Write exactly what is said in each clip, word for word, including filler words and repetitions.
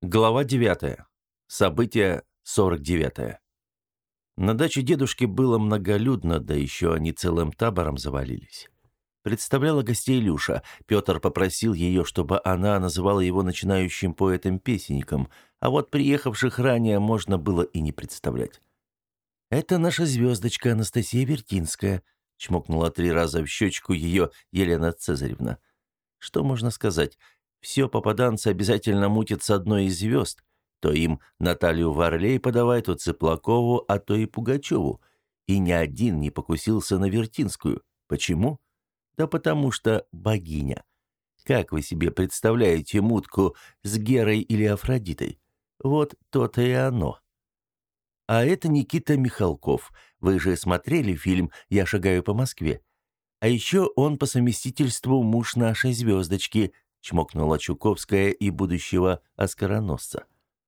Глава девятая. Событие сорок девятое. На даче дедушки было многолюдно, да еще они целым табором завалились. Представляла гостей Люша. Петр попросил ее, чтобы она называла его начинающим поэтом-песенником, а вот приехавших ранее можно было и не представлять. «Это наша звездочка Анастасия Вертинская», — чмокнула три раза в щечку ее Елена Цезаревна. Что можно сказать? Все попаданцы обязательно мутят с одной из звезд. То им Наталью Варлей подавай, то Цыплакову, а то и Пугачеву. И ни один не покусился на Вертинскую. Почему? Да потому что богиня. Как вы себе представляете мутку с Герой или Афродитой? Вот то-то и оно. А это Никита Михалков. Вы же смотрели фильм «Я шагаю по Москве». А еще он по совместительству муж нашей звездочки – чмокнула Чуковская и будущего оскароносца.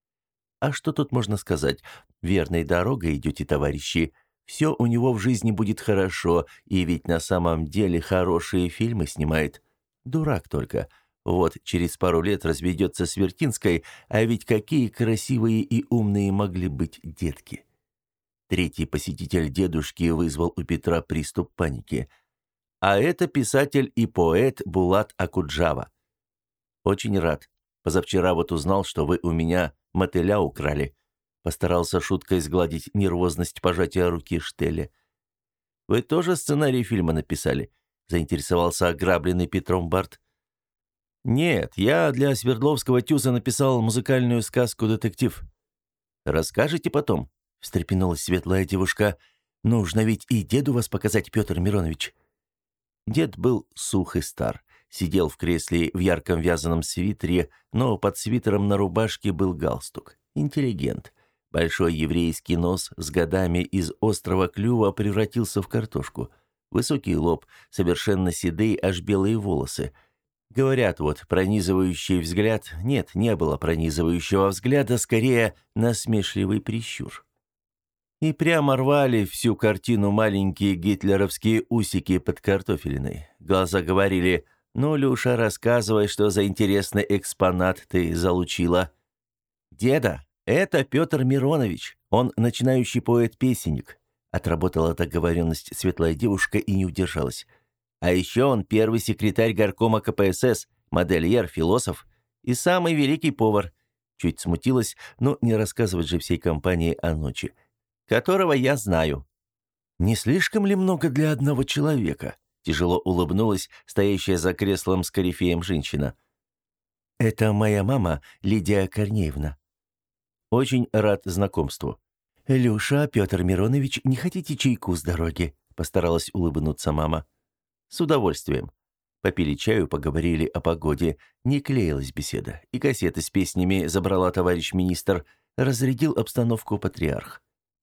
А что тут можно сказать? Верной дорогой идете, товарищи. Все у него в жизни будет хорошо, и ведь на самом деле хорошие фильмы снимает. Дурак только. Вот через пару лет разведется с Вертинской, а ведь какие красивые и умные могли быть детки. Третий посетитель дедушки вызвал у Петра приступ паники. А это писатель и поэт Булат Акуджава. «Очень рад. Позавчера вот узнал, что вы у меня мотыля украли». Постарался шуткой сгладить нервозность пожатия руки Штеля. «Вы тоже сценарий фильма написали?» — заинтересовался ограбленный Петром Барт. «Нет, я для Свердловского ТЮЗа написал музыкальную сказку-детектив». «Расскажете потом?» — встрепенулась светлая девушка. «Нужно ведь и деду вас показать, Петр Миронович». Дед был сух и стар. Сидел в кресле в ярком вязаном свитере, но под свитером на рубашке был галстук. Интеллигент. Большой еврейский нос с годами из острого клюва превратился в картошку. Высокий лоб, совершенно седые, аж белые волосы. Говорят, вот пронизывающий взгляд... Нет, не было пронизывающего взгляда, скорее насмешливый прищур. И прямо рвали всю картину маленькие гитлеровские усики под картофелиной. Глаза говорили: «Ну, Люша, рассказывай, что за интересный экспонат ты залучила». «Деда, это Петр Миронович. Он начинающий поэт-песенник», — отработала договоренность светлая девушка и не удержалась. «А еще он первый секретарь горкома ка пэ эс эс, модельер, философ и самый великий повар». Чуть смутилась, но не рассказывать же всей компании о ночи. «Которого я знаю». «Не слишком ли много для одного человека?» Тяжело улыбнулась стоящая за креслом с корифеем женщина. «Это моя мама, Лидия Корнеевна». «Очень рад знакомству». «Люша, Петр Миронович, не хотите чайку с дороги?» Постаралась улыбнуться мама. «С удовольствием». Попили чаю, поговорили о погоде. Не клеилась беседа. И кассеты с песнями забрала товарищ министр. Разрядил обстановку патриарх.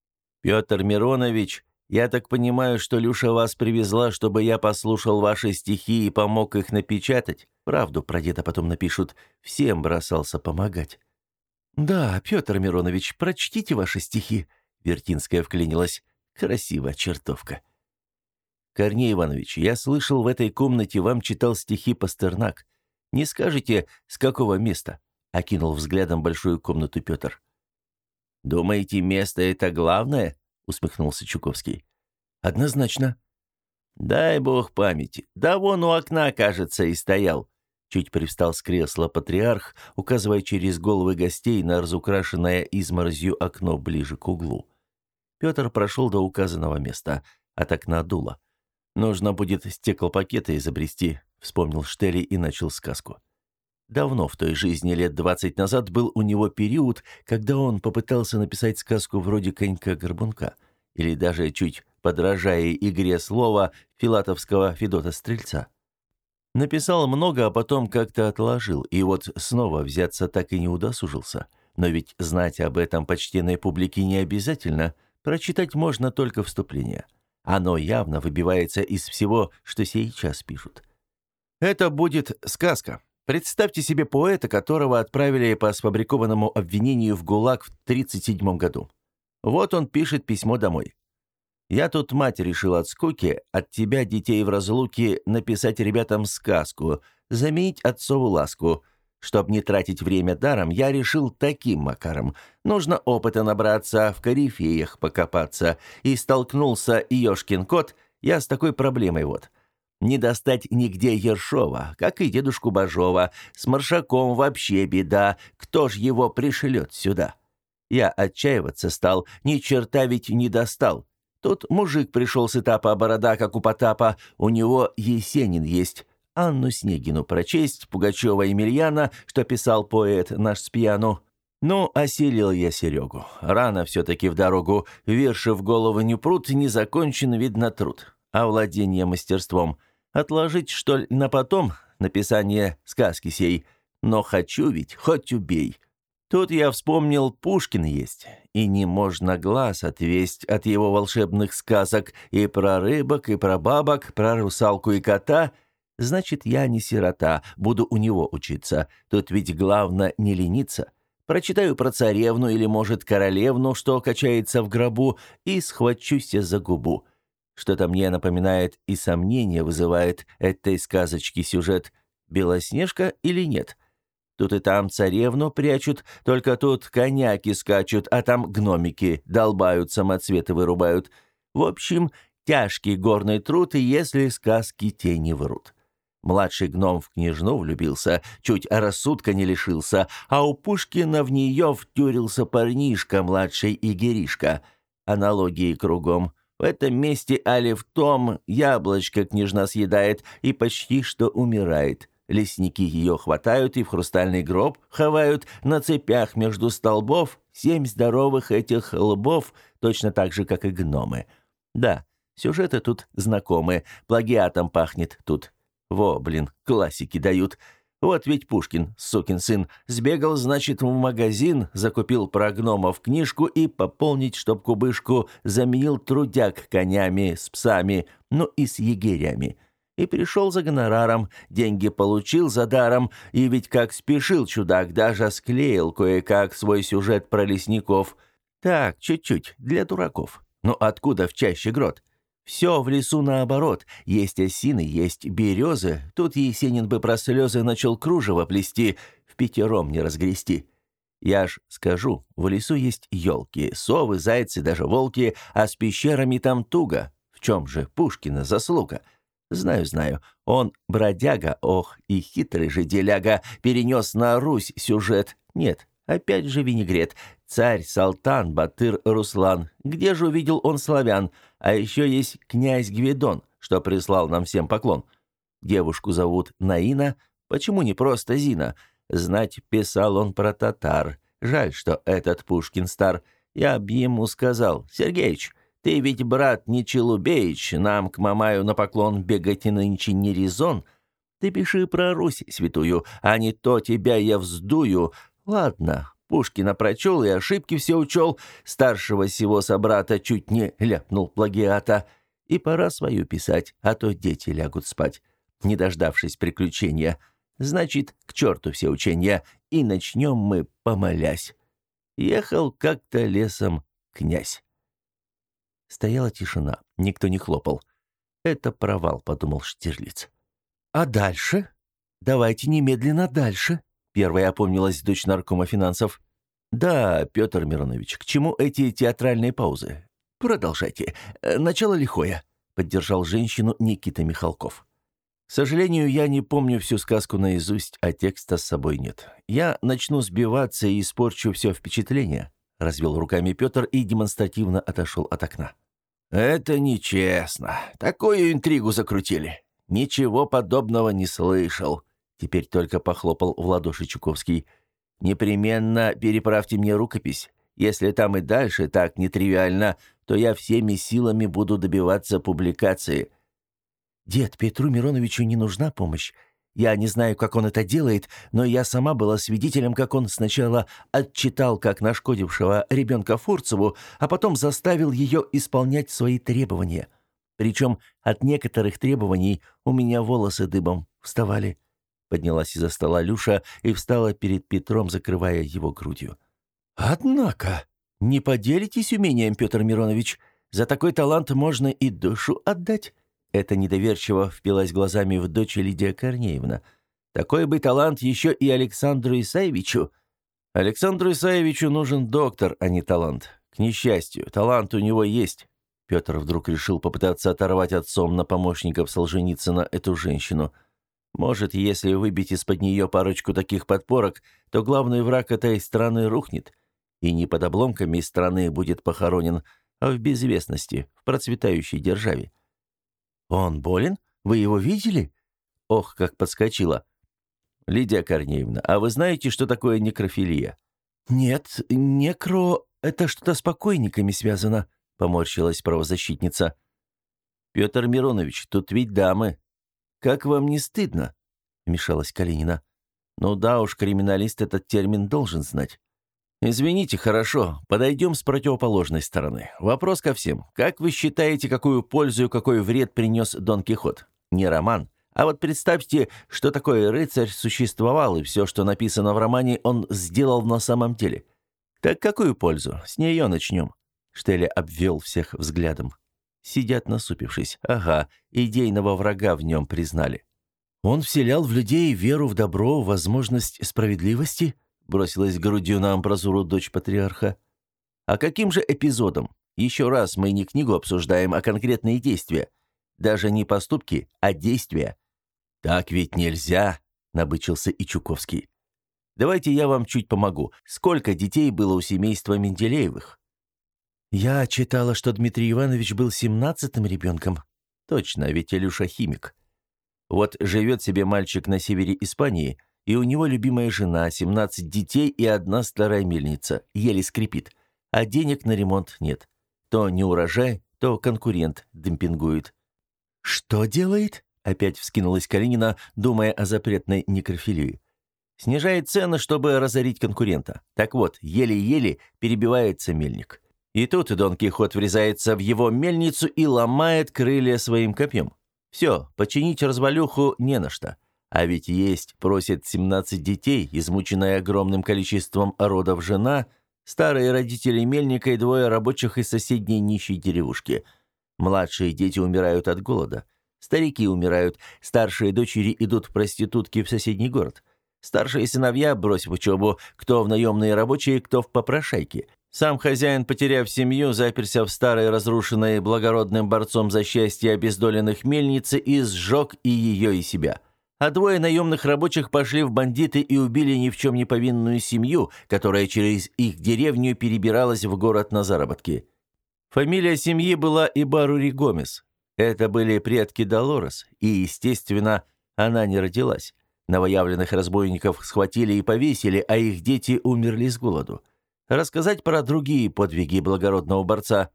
«Петр Миронович, я так понимаю, что Люша вас привезла, чтобы я послушал ваши стихи и помог их напечатать? Правду про деда потом напишут. Всем бросался помогать». «Да, Петр Миронович, прочтите ваши стихи», — Вертинская вклинилась. «Красивая чертовка». «Корней Иванович, я слышал, в этой комнате вам читал стихи Пастернак. Не скажете, с какого места?» — окинул взглядом большую комнату Петр. «Думаете, место — это главное?» — усмехнулся Чуковский. «Однозначно». «Дай бог памяти. Да вон у окна, кажется, и стоял». Чуть привстал с кресла патриарх, указывая через головы гостей на разукрашенное изморозью окно ближе к углу. Петр прошел до указанного места. От окна дуло. «Нужно будет стеклопакеты изобрести», — вспомнил Штели и начал сказку. Давно в той жизни, лет двадцать назад, был у него период, когда он попытался написать сказку вроде «Конька-горбунка», или даже, чуть подражая игре слова, филатовского Федота Стрельца. Написал много, а потом как-то отложил, и вот снова взяться так и не удосужился. Но ведь знать об этом почтенной публике не обязательно, прочитать можно только вступление. Оно явно выбивается из всего, что сейчас пишут. Это будет сказка. Представьте себе поэта, которого отправили по сфабрикованному обвинению в ГУЛАГ в тридцать седьмом году. Вот он пишет письмо домой. «Я тут, мать, решил от скуки, от тебя, детей в разлуке, написать ребятам сказку, заменить отцову ласку, Чтоб не тратить время даром, я решил таким макаром. Нужно опыта набраться, в корифеях покопаться. И столкнулся ёшкин кот я с такой проблемой вот. Не достать нигде Ершова, как и дедушку Бажова. С Маршаком вообще беда, кто ж его пришлет сюда? Я отчаиваться стал, ни черта ведь не достал. Тут мужик пришел с этапа борода, как у Потапа, у него Есенин есть. Анну Снегину прочесть, Пугачева Емельяна, что писал поэт наш с пьяну. Ну, осилил я Серегу. Рано все-таки в дорогу, верши в голову не прут, не закончен, видно, труд. А владение мастерством отложить, что ли, на потом написание сказки сей. Но хочу ведь, хоть убей. Тут я вспомнил, Пушкин есть, и не можно глаз отвесть от его волшебных сказок и про рыбок, и про бабок, про русалку и кота. Значит, я не сирота, буду у него учиться. Тут ведь главное не лениться. Прочитаю про царевну или, может, королевну, что качается в гробу, и схвачусь за губу. Что-то мне напоминает и сомнение вызывает этой сказочки сюжет. Белоснежка или нет? Тут и там царевну прячут, только тут коняки скачут, а там гномики долбают, самоцветы вырубают. В общем, тяжкий горный труд, и если сказки те не врут. Младший гном в княжну влюбился, чуть рассудка не лишился, а у Пушкина в нее втюрился парнишка, младший Игеришка. Аналогии кругом. В этом месте али в том яблочко княжна съедает и почти что умирает. Лесники ее хватают и в хрустальный гроб ховают, на цепях между столбов семь здоровых этих лбов, точно так же, как и гномы. Да, сюжеты тут знакомы, плагиатом пахнет тут. Во, блин, классики дают. Вот ведь Пушкин, сукин сын, сбегал, значит, в магазин, закупил про гномов книжку и пополнить, чтоб кубышку заменил трудяг конями, с псами, ну и с егерями. И пришел за гонораром, деньги получил за даром, и ведь как спешил чудак, даже склеил кое-как свой сюжет про лесников. Так, чуть-чуть, для дураков. Но откуда в чаще грот? Все в лесу наоборот. Есть осины, есть березы. Тут Есенин бы про слезы начал кружево плести, в пятером не разгрести. Я ж скажу, в лесу есть елки, совы, зайцы, даже волки, а с пещерами там туго. В чем же Пушкина заслуга? Знаю, знаю, он бродяга, ох, и хитрый же деляга, перенес на Русь сюжет. Нет, опять же винегрет. Царь, Салтан, Батыр, Руслан. Где же увидел он славян? А еще есть князь Гвидон, что прислал нам всем поклон. Девушку зовут Наина, почему не просто Зина? Знать, писал он про татар. Жаль, что этот Пушкин стар. Я б ему сказал: Сергеич, ты ведь, брат, не Челубеич, нам к Мамаю на поклон бегать и нынче не резон. Ты пиши про Русь святую, а не то тебя я вздую. Ладно, Пушкина прочел и ошибки все учел, старшего сего собрата чуть не ляпнул плагиата. И пора свою писать, а то дети лягут спать, не дождавшись приключения. Значит, к черту все учения, и начнем мы, помолясь. Ехал как-то лесом князь. Стояла тишина, никто не хлопал. «Это провал», — подумал Штирлиц. «А дальше? Давайте немедленно дальше», — первая опомнилась дочь наркома финансов. «Да, Петр Миронович, к чему эти театральные паузы? Продолжайте. Начало лихое», — поддержал женщину Никита Михалков. «К сожалению, я не помню всю сказку наизусть, а текста с собой нет. Я начну сбиваться и испорчу все впечатление», — развел руками Петр и демонстративно отошел от окна. «Это нечестно. Такую интригу закрутили. Ничего подобного не слышал». Теперь только похлопал в ладоши Чуковский. «Непременно переправьте мне рукопись. Если там и дальше так нетривиально, то я всеми силами буду добиваться публикации». «Дед, Петру Мироновичу не нужна помощь. Я не знаю, как он это делает, но я сама была свидетелем, как он сначала отчитал как нашкодившего ребенка Фурцеву, а потом заставил ее исполнять свои требования. Причем от некоторых требований у меня волосы дыбом вставали». Поднялась из-за стола Люша и встала перед Петром, закрывая его грудью. «Однако, не поделитесь умением, Петр Миронович. За такой талант можно и душу отдать». Это недоверчиво впилась глазами в дочь Лидия Корнеевна. Такой бы талант еще и Александру Исаевичу. Александру Исаевичу нужен доктор, а не талант. К несчастью, талант у него есть. Петр вдруг решил попытаться оторвать отцом на помощников Солженицына эту женщину. Может, если выбить из-под нее парочку таких подпорок, то главный враг этой страны рухнет. И не под обломками страны будет похоронен, а в безвестности, в процветающей державе. «Он болен? Вы его видели?» Ох, как подскочила. «Лидия Корнеевна, а вы знаете, что такое некрофилия?» «Нет, некро... это что-то с покойниками связано», — поморщилась правозащитница. «Петр Миронович, тут ведь дамы. Как вам не стыдно?» — вмешалась Калинина. «Ну да уж, криминалист этот термин должен знать». «Извините, хорошо. Подойдем с противоположной стороны. Вопрос ко всем. Как вы считаете, какую пользу и какой вред принес Дон Кихот? Не роман. А вот представьте, что такой рыцарь существовал, и все, что написано в романе, он сделал на самом деле. Так какую пользу? С нее начнем». Штеля обвел всех взглядом. Сидят насупившись. Ага, идейного врага в нем признали. «Он вселял в людей веру в добро, возможность справедливости?» Бросилась грудью на амбразуру дочь патриарха. «А каким же эпизодом? Еще раз, мы не книгу обсуждаем, а конкретные действия. Даже не поступки, а действия». «Так ведь нельзя», — набычился и Чуковский. «Давайте я вам чуть помогу. Сколько детей было у семейства Менделеевых?» «Я читала, что Дмитрий Иванович был семнадцатым ребенком». «Точно, ведь Илюша химик. Вот живет себе мальчик на севере Испании, и у него любимая жена, семнадцать детей и одна старая мельница, еле скрипит, а денег на ремонт нет. То не урожай, то конкурент демпингует». «Что делает?» — опять вскинулась Калинина, думая о запретной некрофилии. «Снижает цены, чтобы разорить конкурента. Так вот, еле-еле перебивается мельник. И тут Дон Кихот врезается в его мельницу и ломает крылья своим копьем. Все, починить развалюху не на что. А ведь есть, просит семнадцать детей, измученная огромным количеством родов жена, старые родители мельника и двое рабочих из соседней нищей деревушки. Младшие дети умирают от голода. Старики умирают, старшие дочери идут в проститутки в соседний город. Старшие сыновья, бросив учебу, кто в наемные рабочие, кто в попрошайки. Сам хозяин, потеряв семью, заперся в старой разрушенной благородным борцом за счастье обездоленных мельнице и сжег и ее, и себя. А двое наемных рабочих пошли в бандиты и убили ни в чем не повинную семью, которая через их деревню перебиралась в город на заработки. Фамилия семьи была Ибарури Гомес. Это были предки Долорес, и, естественно, она не родилась. Новоявленных разбойников схватили и повесили, а их дети умерли с голоду. Рассказать про другие подвиги благородного борца?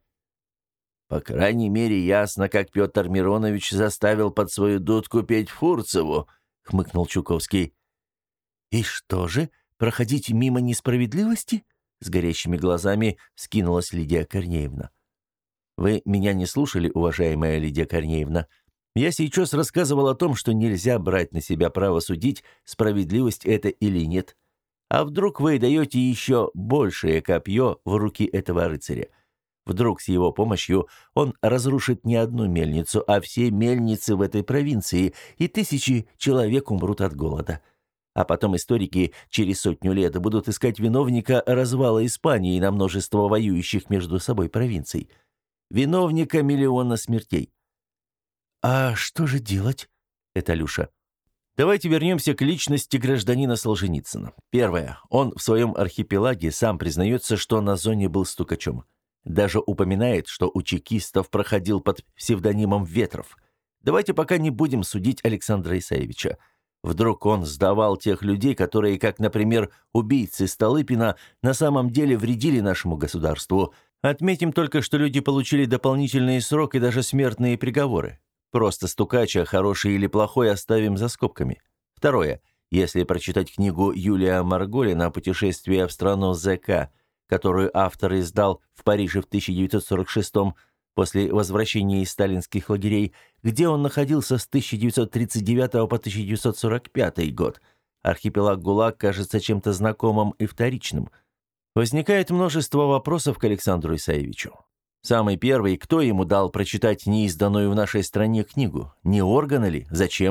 По крайней мере, ясно, как Петр Миронович заставил под свою дудку петь Фурцеву, хмыкнул Чуковский. «И что же, проходить мимо несправедливости?» С горящими глазами вскинулась Лидия Корнеевна. «Вы меня не слушали, уважаемая Лидия Корнеевна. Я сейчас рассказывал о том, что нельзя брать на себя право судить, справедливость это или нет. А вдруг вы даете еще большее копье в руки этого рыцаря? Вдруг с его помощью он разрушит не одну мельницу, а все мельницы в этой провинции, и тысячи человек умрут от голода. А потом историки через сотню лет будут искать виновника развала Испании на множество воюющих между собой провинций. Виновника миллиона смертей». «А что же делать?» — это Люша. Давайте вернемся к личности гражданина Солженицына. Первое. Он в своем архипелаге сам признается, что на зоне был стукачом. Даже упоминает, что у чекистов проходил под псевдонимом Ветров. Давайте пока не будем судить Александра Исаевича. Вдруг он сдавал тех людей, которые, как, например, убийцы Столыпина, на самом деле вредили нашему государству. Отметим только, что люди получили дополнительный срок и даже смертные приговоры. Просто стукача, хороший или плохой, оставим за скобками. Второе. Если прочитать книгу Юлия Марголина «Путешествие в страну ЗК», которую автор издал в Париже в тысяча девятьсот сорок шестом после возвращения из сталинских лагерей, где он находился с тысяча девятьсот тридцать девятого по тысяча девятьсот сорок пятый год, архипелаг ГУЛАГ кажется чем-то знакомым и вторичным. Возникает множество вопросов к Александру Исаевичу. Самый первый, кто ему дал прочитать неизданную в нашей стране книгу? Не органы ли? Зачем?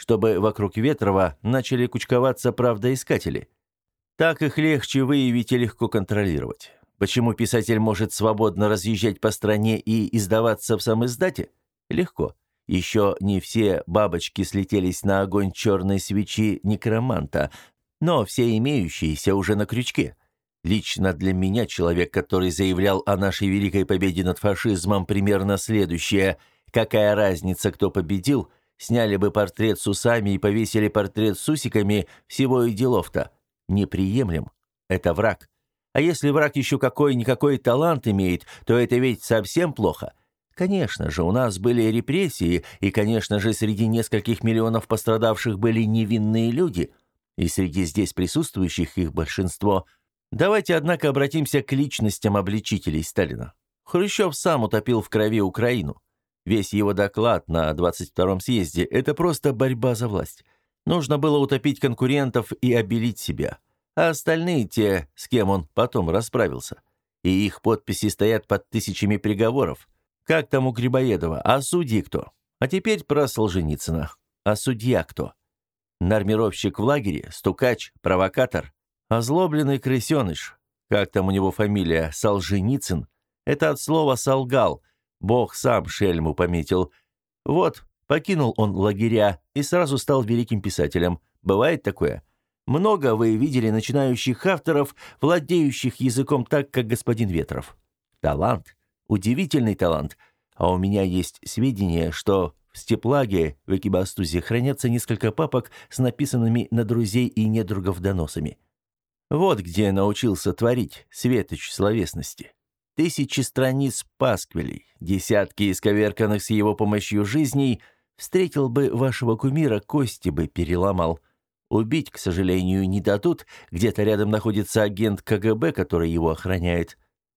чтобы вокруг Ветрова начали кучковаться правдоискатели. Так их легче выявить и легко контролировать. Почему писатель может свободно разъезжать по стране и издаваться в самиздате? Легко. Еще не все бабочки слетелись на огонь черной свечи некроманта, но все имеющиеся уже на крючке. Лично для меня человек, который заявлял о нашей великой победе над фашизмом, примерно следующее: какая разница, кто победил, сняли бы портрет с усами и повесили портрет с усиками, всего и делов-то. Неприемлем. Это враг. А если враг еще какой-никакой талант имеет, то это ведь совсем плохо. Конечно же, у нас были репрессии, и, конечно же, среди нескольких миллионов пострадавших были невинные люди, и среди здесь присутствующих их большинство. Давайте, однако, обратимся к личностям обличителей Сталина. Хрущев сам утопил в крови Украину. Весь его доклад на двадцать втором съезде – это просто борьба за власть. Нужно было утопить конкурентов и обелить себя. А остальные те, с кем он потом расправился. И их подписи стоят под тысячами приговоров. Как там у Грибоедова? А судьи кто? А теперь про Солженицына. А судья кто? Нормировщик в лагере? Стукач? Провокатор? Озлобленный крысеныш? Как там у него фамилия? Солженицын? Это от слова «солгал». Бог сам шельму пометил. Вот, покинул он лагеря и сразу стал великим писателем. Бывает такое? Много вы видели начинающих авторов, владеющих языком так, как господин Ветров. Талант. Удивительный талант. А у меня есть сведения, что в Степлаге в Экибастузе хранятся несколько папок с написанными на друзей и недругов доносами. Вот где я научился творить, светоч словесности. Тысячи страниц пасквилей, десятки исковерканных с его помощью жизней. Встретил бы вашего кумира, кости бы переломал. Убить, к сожалению, не дадут. Где-то рядом находится агент ка гэ бэ, который его охраняет.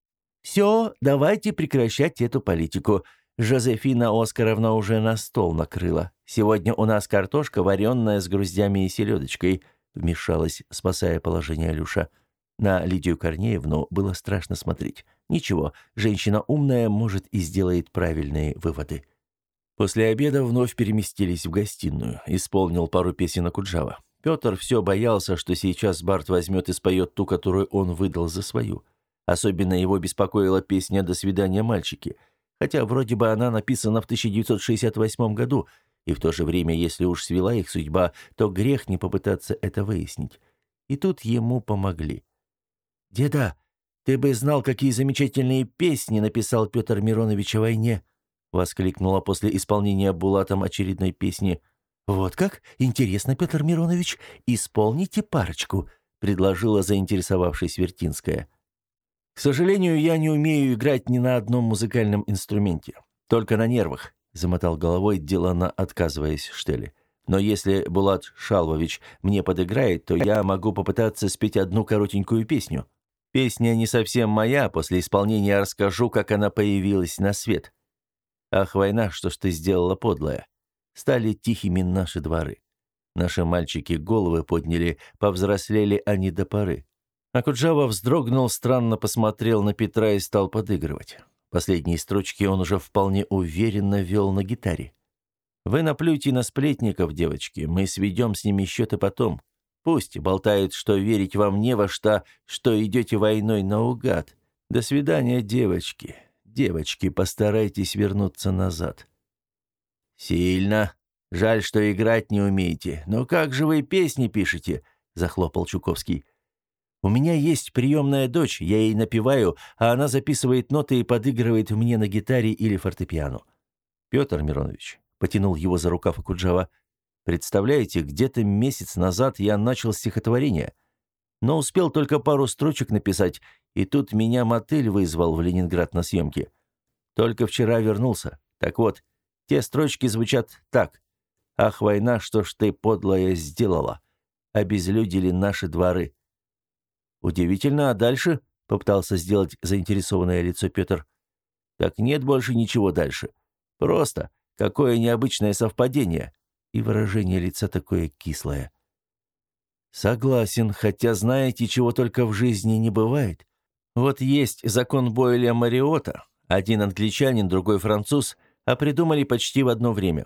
«Все, давайте прекращать эту политику. Жозефина Оскаровна уже на стол накрыла. Сегодня у нас картошка, вареная с груздями и селедочкой», — вмешалась, спасая положение Люша. На Лидию Корнеевну было страшно смотреть. Ничего, женщина умная, может, и сделает правильные выводы. После обеда вновь переместились в гостиную. Исполнил пару песен Акуджава. Петр все боялся, что сейчас Барт возьмет и споет ту, которую он выдал за свою. Особенно его беспокоила песня «До свидания, мальчики». Хотя вроде бы она написана в тысяча девятьсот шестьдесят восьмом году, и в то же время, если уж свела их судьба, то грех не попытаться это выяснить. И тут ему помогли. «Деда, ты бы знал, какие замечательные песни написал Петр Миронович о войне!» — воскликнула после исполнения Булатом очередной песни. «Вот как? Интересно, Петр Миронович, исполните парочку», — предложила заинтересовавшись Вертинская. «К сожалению, я не умею играть ни на одном музыкальном инструменте. Только на нервах», — замотал головой, деланно отказываясь Штеле. «Но если Булат Шалвович мне подыграет, то я могу попытаться спеть одну коротенькую песню. Песня не совсем моя, после исполнения расскажу, как она появилась на свет. Ах, война, что ж ты сделала, подлая? Стали тихими наши дворы. Наши мальчики головы подняли, повзрослели они до поры». Акуджава вздрогнул, странно посмотрел на Петра и стал подыгрывать. Последние строчки он уже вполне уверенно вел на гитаре. «Вы наплюйте на сплетников, девочки, мы сведем с ними счеты потом. Пусть болтают, что верить вам не во что, что идете войной наугад. До свидания, девочки. Девочки, постарайтесь вернуться назад». «Сильно. Жаль, что играть не умеете. Но как же вы песни пишете?» — захлопал Чуковский. «У меня есть приемная дочь, я ей напеваю, а она записывает ноты и подыгрывает мне на гитаре или фортепиано». «Петр Миронович», — потянул его за рукав Акуджава, «представляете, где-то месяц назад я начал стихотворение, но успел только пару строчек написать, и тут меня мотель вызвал в Ленинград на съемки. Только вчера вернулся. Так вот, те строчки звучат так: «Ах, война, что ж ты, подлая, сделала? Обезлюдили наши дворы». «Удивительно, а дальше?» — попытался сделать заинтересованное лицо Петр. «Так нет больше ничего дальше. Просто какое необычное совпадение». И выражение лица такое кислое. «Согласен, хотя знаете, чего только в жизни не бывает. Вот есть закон Бойля-Мариотта. Один англичанин, другой француз, а придумали почти в одно время.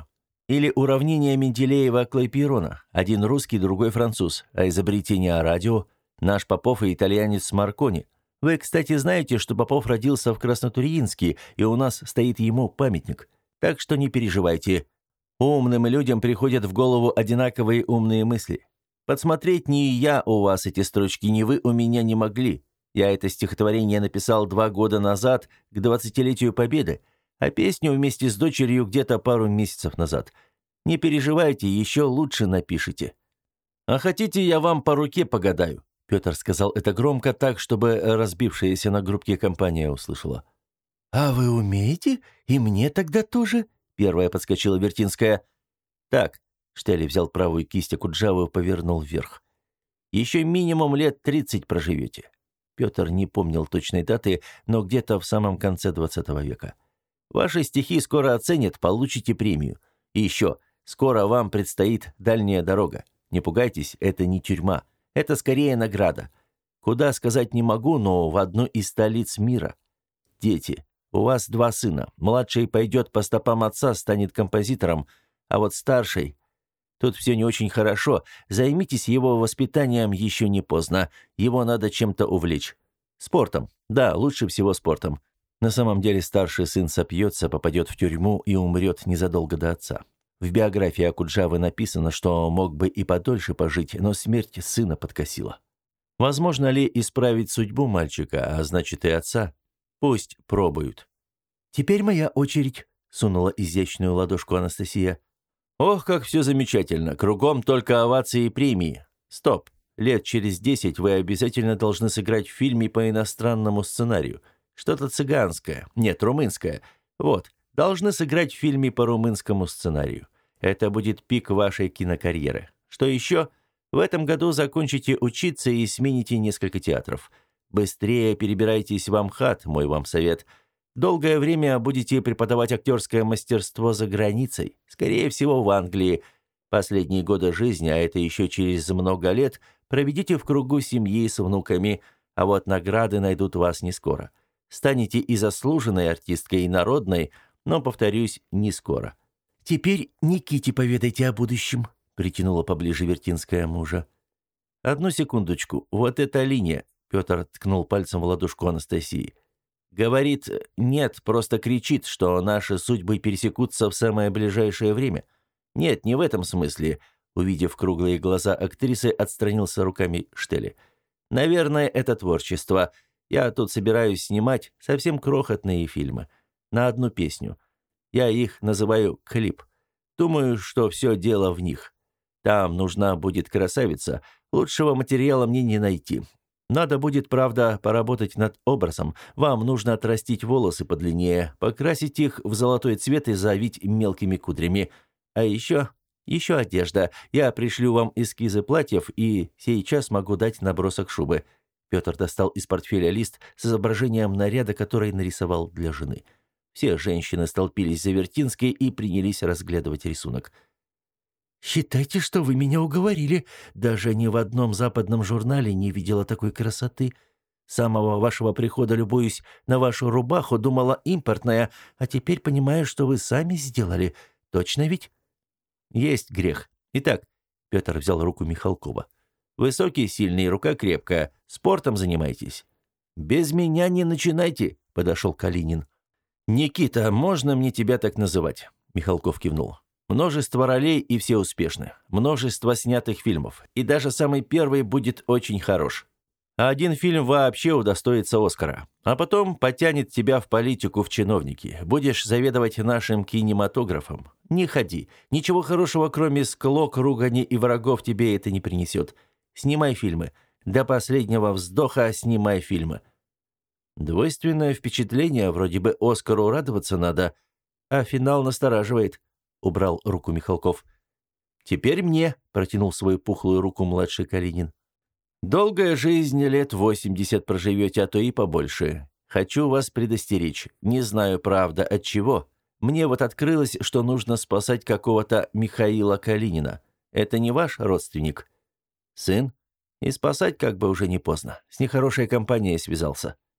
Или уравнение Менделеева-Клайпейрона. Один русский, другой француз. А изобретение радио? Наш Попов и итальянец Маркони. Вы, кстати, знаете, что Попов родился в Краснотурьинске, и у нас стоит ему памятник. Так что не переживайте. Умным людям приходят в голову одинаковые умные мысли. Подсмотреть ни я у вас эти строчки, ни вы у меня не могли. Я это стихотворение написал два года назад, к двадцатилетию Победы, а песню вместе с дочерью где-то пару месяцев назад. Не переживайте, еще лучше напишите. А хотите, я вам по руке погадаю?» Петр сказал это громко так, чтобы разбившаяся на группке компания услышала. «А вы умеете? И мне тогда тоже?» Первая подскочила Вертинская. «Так», — Штелли взял правую кисть Акуджавы и повернул вверх. «Еще минимум лет тридцать проживете». Петр не помнил точной даты, но где-то в самом конце двадцатого века. «Ваши стихи скоро оценят, получите премию. И еще, скоро вам предстоит дальняя дорога. Не пугайтесь, это не тюрьма. Это скорее награда. Куда сказать не могу, но в одну из столиц мира. Дети, у вас два сына. Младший пойдет по стопам отца, станет композитором, а вот старший... Тут все не очень хорошо. Займитесь его воспитанием, еще не поздно. Его надо чем-то увлечь. Спортом. Да, лучше всего спортом. На самом деле старший сын сопьется, попадет в тюрьму и умрет незадолго до отца. В биографии Акуджавы написано, что мог бы и подольше пожить, но смерть сына подкосила. Возможно ли исправить судьбу мальчика, а значит и отца? Пусть пробуют. «Теперь моя очередь», — сунула изящную ладошку Анастасия. «Ох, как все замечательно. Кругом только овации и премии. Стоп. Лет через десять вы обязательно должны сыграть в фильме по иностранному сценарию. Что-то цыганское. Нет, румынское. Вот. Должны сыграть в фильме по румынскому сценарию. Это будет пик вашей кинокарьеры. Что еще? В этом году закончите учиться и смените несколько театров. Быстрее перебирайтесь в Амхат, мой вам совет. Долгое время будете преподавать актерское мастерство за границей. Скорее всего, в Англии. Последние годы жизни, а это еще через много лет, проведите в кругу семьи с внуками, а вот награды найдут вас не скоро. Станете и заслуженной артисткой, и народной, но, повторюсь, не скоро. «Теперь Никите поведайте о будущем», — притянула поближе Вертинская мужа. «Одну секундочку. Вот эта линия», — Петр ткнул пальцем в ладошку Анастасии. «Говорит, нет, просто кричит, что наши судьбы пересекутся в самое ближайшее время. Нет, не в этом смысле», — увидев круглые глаза актрисы, отстранился руками Штелли. «Наверное, это творчество. Я тут собираюсь снимать совсем крохотные фильмы. На одну песню. Я их называю клип. Думаю, что все дело в них. Там нужна будет красавица. Лучшего материала мне не найти. Надо будет, правда, поработать над образом. Вам нужно отрастить волосы подлиннее, покрасить их в золотой цвет и завить мелкими кудрями. А еще... еще одежда. Я пришлю вам эскизы платьев и сейчас могу дать набросок шубы». Петр достал из портфеля лист с изображением наряда, который нарисовал для жены. Все женщины столпились за Вертинской и принялись разглядывать рисунок. «Считайте, что вы меня уговорили. Даже ни в одном западном журнале не видела такой красоты. С самого вашего прихода любуюсь на вашу рубаху, думала импортная, а теперь понимаю, что вы сами сделали. Точно ведь?» «Есть грех. Итак», — Петр взял руку Михалкова. «Высокий, сильный, рука крепкая. Спортом занимайтесь». «Без меня не начинайте», — подошел Калинин. «Никита, можно мне тебя так называть?» Михалков кивнул. «Множество ролей, и все успешны. Множество снятых фильмов. И даже самый первый будет очень хорош. А один фильм вообще удостоится Оскара. А потом потянет тебя в политику, в чиновники. Будешь заведовать нашим кинематографом. Не ходи. Ничего хорошего, кроме склок, ругани и врагов, тебе это не принесет. Снимай фильмы. До последнего вздоха снимай фильмы». «Двойственное впечатление, вроде бы Оскару радоваться надо, а финал настораживает», — убрал руку Михалков. «Теперь мне», — протянул свою пухлую руку младший Калинин. «Долгая жизнь, лет восемьдесят проживете, а то и побольше. Хочу вас предостеречь. Не знаю, правда, от чего. Мне вот открылось, что нужно спасать какого-то Михаила Калинина. Это не ваш родственник?» «Сын? И спасать как бы уже не поздно. С нехорошей компанией связался».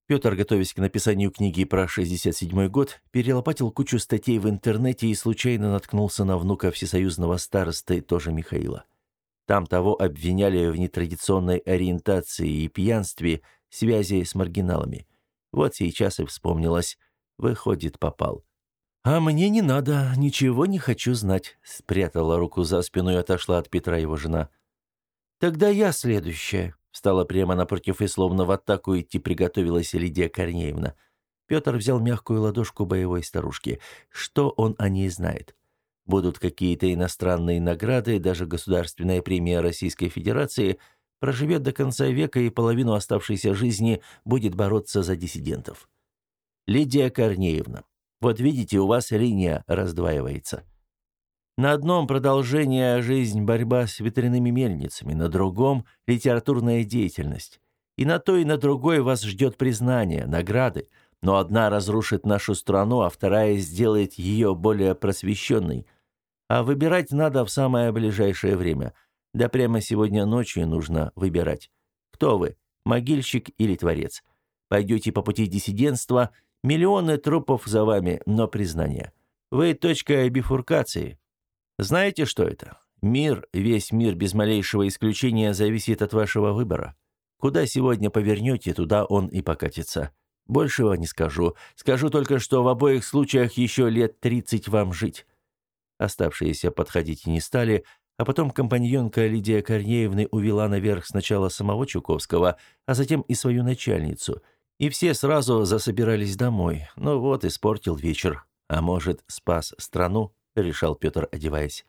Петр, готовясь к написанию книги про шестьдесят седьмой год, перелопатил кучу статей в интернете и случайно наткнулся на внука всесоюзного старосты, тоже Михаила. Там того обвиняли в нетрадиционной ориентации и пьянстве, связи с маргиналами. Вот сейчас и вспомнилось. Выходит, попал. «А мне не надо, ничего не хочу знать», — спрятала руку за спину и отошла от Петра его жена. «Тогда я следующая», — встала прямо напротив и словно в атаку идти приготовилась Лидия Корнеевна. Петр взял мягкую ладошку боевой старушки. Что он о ней знает? Будут какие-то иностранные награды, даже государственная премия Российской Федерации. Проживет до конца века и половину оставшейся жизни будет бороться за диссидентов. Лидия Корнеевна, вот видите, у вас линия раздваивается. На одном продолжение жизнь, борьба с ветряными мельницами, на другом – литературная деятельность. И на то, и на другой вас ждет признание, награды, но одна разрушит нашу страну, а вторая сделает ее более просвещенной. А выбирать надо в самое ближайшее время. Да прямо сегодня ночью нужно выбирать. Кто вы, могильщик или творец? Пойдете по пути диссидентства – миллионы трупов за вами, но признание. Вы точка бифуркации. Знаете, что это? Мир, весь мир без малейшего исключения зависит от вашего выбора. Куда сегодня повернете, туда он и покатится. Большего не скажу. Скажу только, что в обоих случаях еще лет тридцать вам жить. Оставшиеся подходить не стали, а потом компаньонка Лидия Корнеевны увела наверх сначала самого Чуковского, а затем и свою начальницу – и все сразу засобирались домой. Ну вот, испортил вечер. А может, спас страну, решал Петр, одеваясь.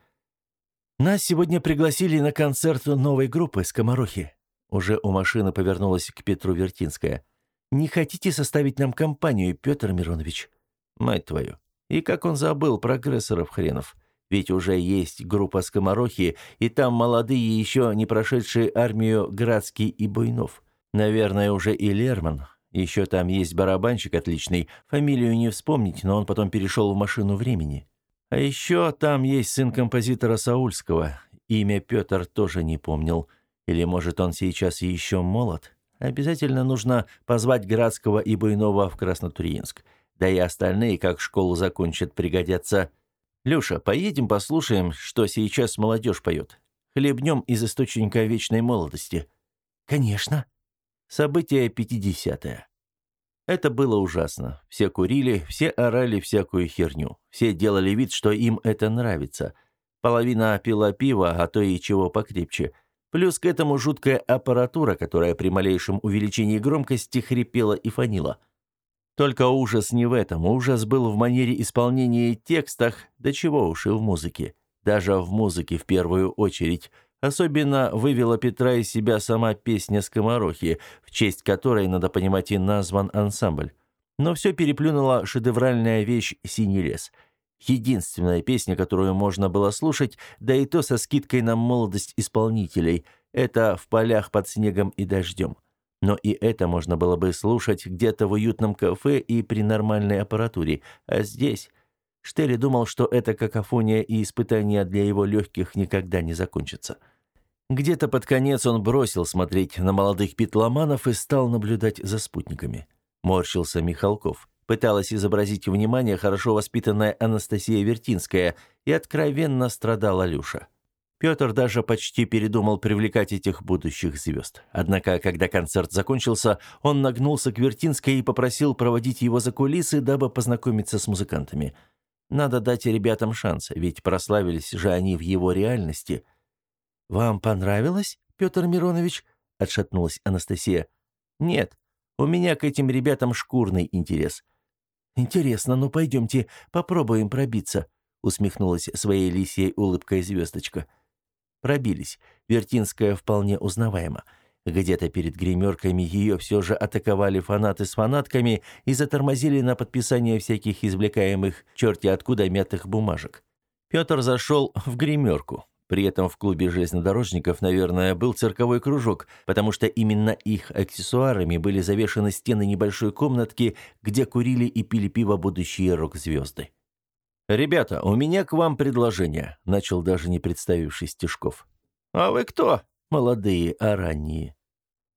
Нас сегодня пригласили на концерт новой группы «Скоморохи». Уже у машины повернулась к Петру Вертинская. «Не хотите составить нам компанию, Петр Миронович?» Мать твою. И как он забыл прогрессоров хренов. Ведь уже есть группа «Скоморохи», и там молодые, еще не прошедшие армию Градский и Буйнов. Наверное, уже и Лерман. Еще там есть барабанщик отличный, фамилию не вспомнить, но он потом перешел в машину времени. А еще там есть сын композитора Саульского, имя Петр тоже не помнил. Или, может, он сейчас еще молод? Обязательно нужно позвать Градского и Буйнова в Краснотурьинск. Да и остальные, как школу закончат, пригодятся. Люша, поедем послушаем, что сейчас молодежь поет. Хлебнем из источника вечной молодости. Конечно. Событие пятидесятое. Это было ужасно. Все курили, все орали всякую херню. Все делали вид, что им это нравится. Половина пила пиво, а то и чего покрепче. Плюс к этому жуткая аппаратура, которая при малейшем увеличении громкости хрипела и фонила. Только ужас не в этом. Ужас был в манере исполнения и текстах, да чего уж и в музыке. Даже в музыке в первую очередь. Особенно вывела Петра из себя сама песня «Скоморохи», в честь которой, надо понимать, и назван ансамбль. Но все переплюнула шедевральная вещь «Синий лес». Единственная песня, которую можно было слушать, да и то со скидкой на молодость исполнителей, это «В полях под снегом и дождем». Но и это можно было бы слушать где-то в уютном кафе и при нормальной аппаратуре. А здесь... Штери думал, что эта какофония и испытания для его легких никогда не закончатся. Где-то под конец он бросил смотреть на молодых битломанов и стал наблюдать за спутниками. Морщился Михалков. Пыталась изобразить внимание хорошо воспитанная Анастасия Вертинская, и откровенно страдала Люша. Петр даже почти передумал привлекать этих будущих звезд. Однако, когда концерт закончился, он нагнулся к Вертинской и попросил проводить его за кулисы, дабы познакомиться с музыкантами. Надо дать ребятам шанс, ведь прославились же они в его реальности. «Вам понравилось, Петр Миронович?» — отшатнулась Анастасия. «Нет, у меня к этим ребятам шкурный интерес». «Интересно, ну пойдемте, попробуем пробиться», — усмехнулась своей лисьей улыбкой звездочка. Пробились. Вертинская вполне узнаваема. Где-то перед гримерками ее все же атаковали фанаты с фанатками и затормозили на подписание всяких извлекаемых черти откуда мятых бумажек. Петр зашел в гримерку. При этом в клубе железнодорожников, наверное, был цирковой кружок, потому что именно их аксессуарами были завешаны стены небольшой комнатки, где курили и пили пиво будущие рок-звезды. «Ребята, у меня к вам предложение», — начал даже не представившись Тишков. «А вы кто?» «Молодые, а ранние».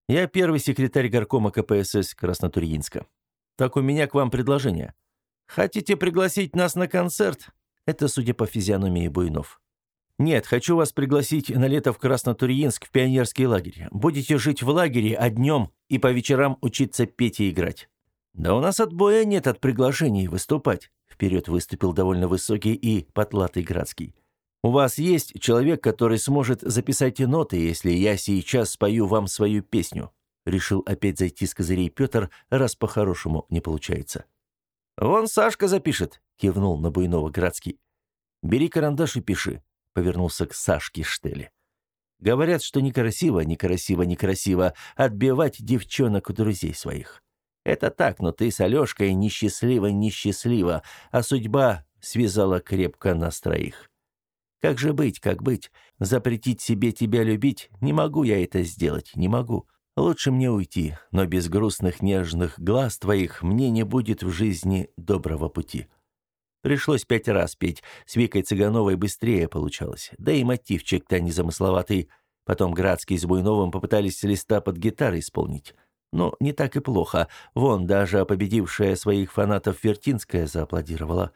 Я первый секретарь горкома ка пэ эс эс Краснотурьинска. Так у меня к вам предложение. Хотите пригласить нас на концерт? Это судя по физиономии Буйнов. Нет, хочу вас пригласить на лето в Краснотурьинск в пионерский лагерь. Будете жить в лагере, а днем и по вечерам учиться петь и играть. Да у нас отбоя нет от приглашений выступать. Вперед выступил довольно высокий и потлатый Градский. У вас есть человек, который сможет записать ноты, если я сейчас спою вам свою песню. Решил опять зайти с козырей Петр, раз по-хорошему не получается. «Вон Сашка запишет», — кивнул на Буйнова Градский. «Бери карандаш и пиши», — повернулся к Сашке Штеле. «Говорят, что некрасиво, некрасиво, некрасиво отбивать девчонок у друзей своих. Это так, но ты с Алешкой несчастливо, несчастливо, а судьба связала крепко нас троих. Как же быть, как быть? Запретить себе тебя любить? Не могу я это сделать, не могу. Лучше мне уйти, но без грустных нежных глаз твоих мне не будет в жизни доброго пути». Пришлось пять раз петь, с Викой Цыгановой быстрее получалось, да и мотивчик-то незамысловатый. Потом Градский с Буйновым попытались с листа под гитарой исполнить. Но не так и плохо, вон даже победившая своих фанатов Вертинская зааплодировала.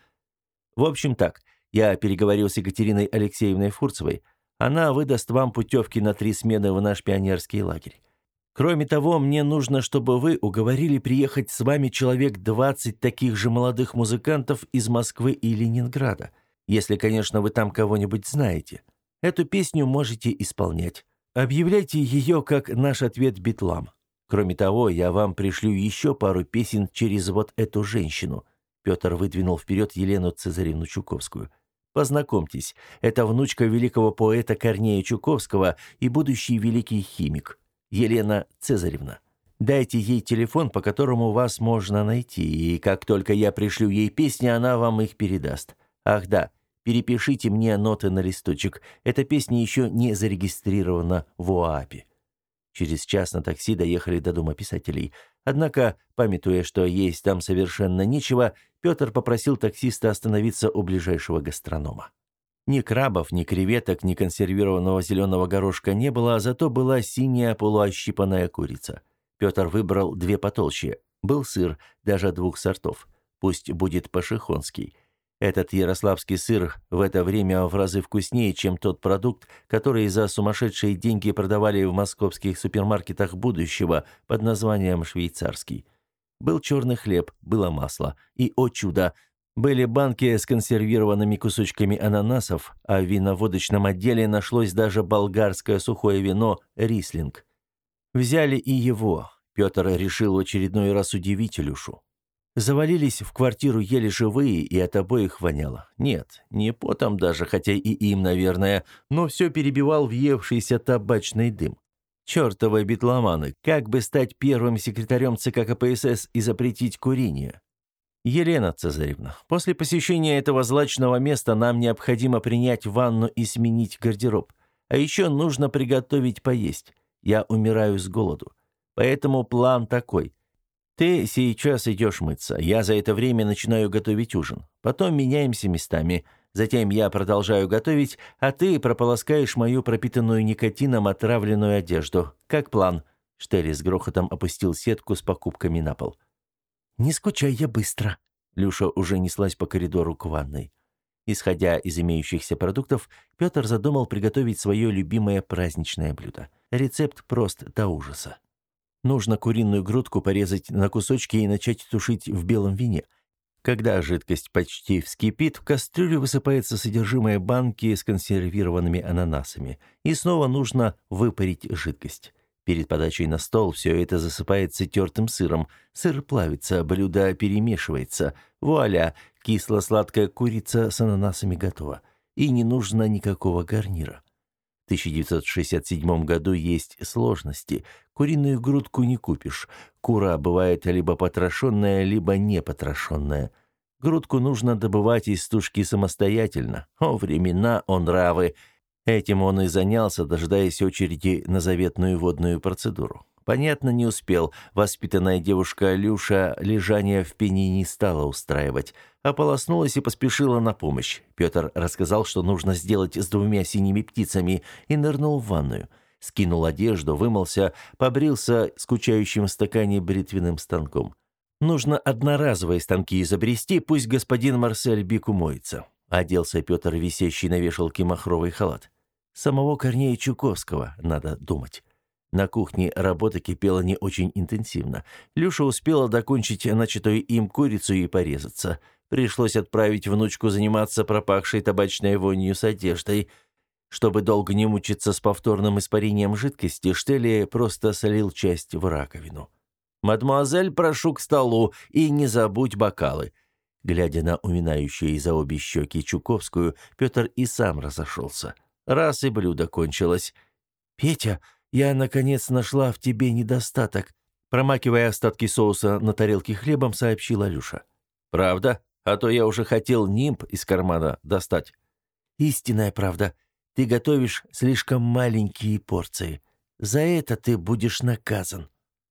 В общем так, я переговорил с Екатериной Алексеевной Фурцевой, она выдаст вам путевки на три смены в наш пионерский лагерь. Кроме того, мне нужно, чтобы вы уговорили приехать с вами человек двадцать таких же молодых музыкантов из Москвы и Ленинграда, если, конечно, вы там кого-нибудь знаете. Эту песню можете исполнять. Объявляйте ее как наш ответ битлам. Кроме того, я вам пришлю еще пару песен через вот эту женщину». Петр выдвинул вперед Елену Цезаревну Чуковскую. «Познакомьтесь, это внучка великого поэта Корнея Чуковского и будущий великий химик. Елена Цезаревна. Дайте ей телефон, по которому вас можно найти, и как только я пришлю ей песни, она вам их передаст. Ах да, перепишите мне ноты на листочек. Эта песня еще не зарегистрирована в ОАПе». Через час на такси доехали до дома писателей. Однако, памятуя, что есть там совершенно нечего, Петр попросил таксиста остановиться у ближайшего гастронома. Ни крабов, ни креветок, ни консервированного зеленого горошка не было, а зато была синяя полуощипанная курица. Петр выбрал две потолще. Был сыр, даже двух сортов. Пусть будет по-шихонски. Этот ярославский сыр в это время в разы вкуснее, чем тот продукт, который за сумасшедшие деньги продавали в московских супермаркетах будущего под названием «швейцарский». Был черный хлеб, было масло. И, о чудо, были банки с консервированными кусочками ананасов, а в виноводочном отделе нашлось даже болгарское сухое вино «Рислинг». Взяли и его. Петр решил в очередной раз удивить Илюшу. Завалились в квартиру еле живые, и от обоих воняло. Нет, не потом даже, хотя и им, наверное, но все перебивал въевшийся табачный дым. Чертовы битломаны, как бы стать первым секретарем ЦК ка пэ эс эс и запретить курение? «Елена Цезаревна, после посещения этого злачного места нам необходимо принять ванну и сменить гардероб. А еще нужно приготовить поесть. Я умираю с голоду. Поэтому план такой. Ты сейчас идешь мыться, я за это время начинаю готовить ужин. Потом меняемся местами. Затем я продолжаю готовить, а ты прополоскаешь мою пропитанную никотином отравленную одежду. Как план?» Штелли с грохотом опустил сетку с покупками на пол. «Не скучай, я быстро». Люша уже неслась по коридору к ванной. Исходя из имеющихся продуктов, Петр задумал приготовить свое любимое праздничное блюдо. Рецепт прост до ужаса. Нужно куриную грудку порезать на кусочки и начать тушить в белом вине. Когда жидкость почти вскипит, в кастрюлю высыпается содержимое банки с консервированными ананасами. И снова нужно выпарить жидкость. Перед подачей на стол все это засыпается тертым сыром. Сыр плавится, блюдо перемешивается. Вуаля, кисло-сладкая курица с ананасами готова. И не нужно никакого гарнира. В тысяча девятьсот шестьдесят седьмом году есть сложности. Куриную грудку не купишь. Кура бывает либо потрошенная, либо не потрошенная. Грудку нужно добывать из тушки самостоятельно. О, времена, о нравы! Этим он и занялся, дожидаясь очереди на заветную водную процедуру. Понятно, не успел. Воспитанная девушка Люша лежание в пене не стала устраивать. Ополоснулась и поспешила на помощь. Петр рассказал, что нужно сделать с двумя синими птицами, и нырнул в ванную. скинул одежду, вымылся, побрился скучающим в стакане бритвенным станком. Нужно одноразовые станки изобрести, пусть господин Марсель Бик умоется. Оделся Петр, висящий на вешалке махровый халат. Самого Корнея Чуковского, надо думать. На кухне работа кипела не очень интенсивно. Люша успела докончить начатую им курицу и порезаться. Пришлось отправить внучку заниматься пропахшей табачной вонью с одеждой. Чтобы долго не мучиться с повторным испарением жидкости, Штелли просто солил часть в раковину. «Мадемуазель, прошу к столу, и не забудь бокалы». Глядя на уминающую за обе щеки Чуковскую, Петр и сам разошелся. Раз и блюдо кончилось. «Петя, я, наконец, нашла в тебе недостаток», промакивая остатки соуса на тарелке хлебом, сообщила Люша. «Правда? А то я уже хотел нимб из кармана достать». «Истинная правда. Ты готовишь слишком маленькие порции. За это ты будешь наказан».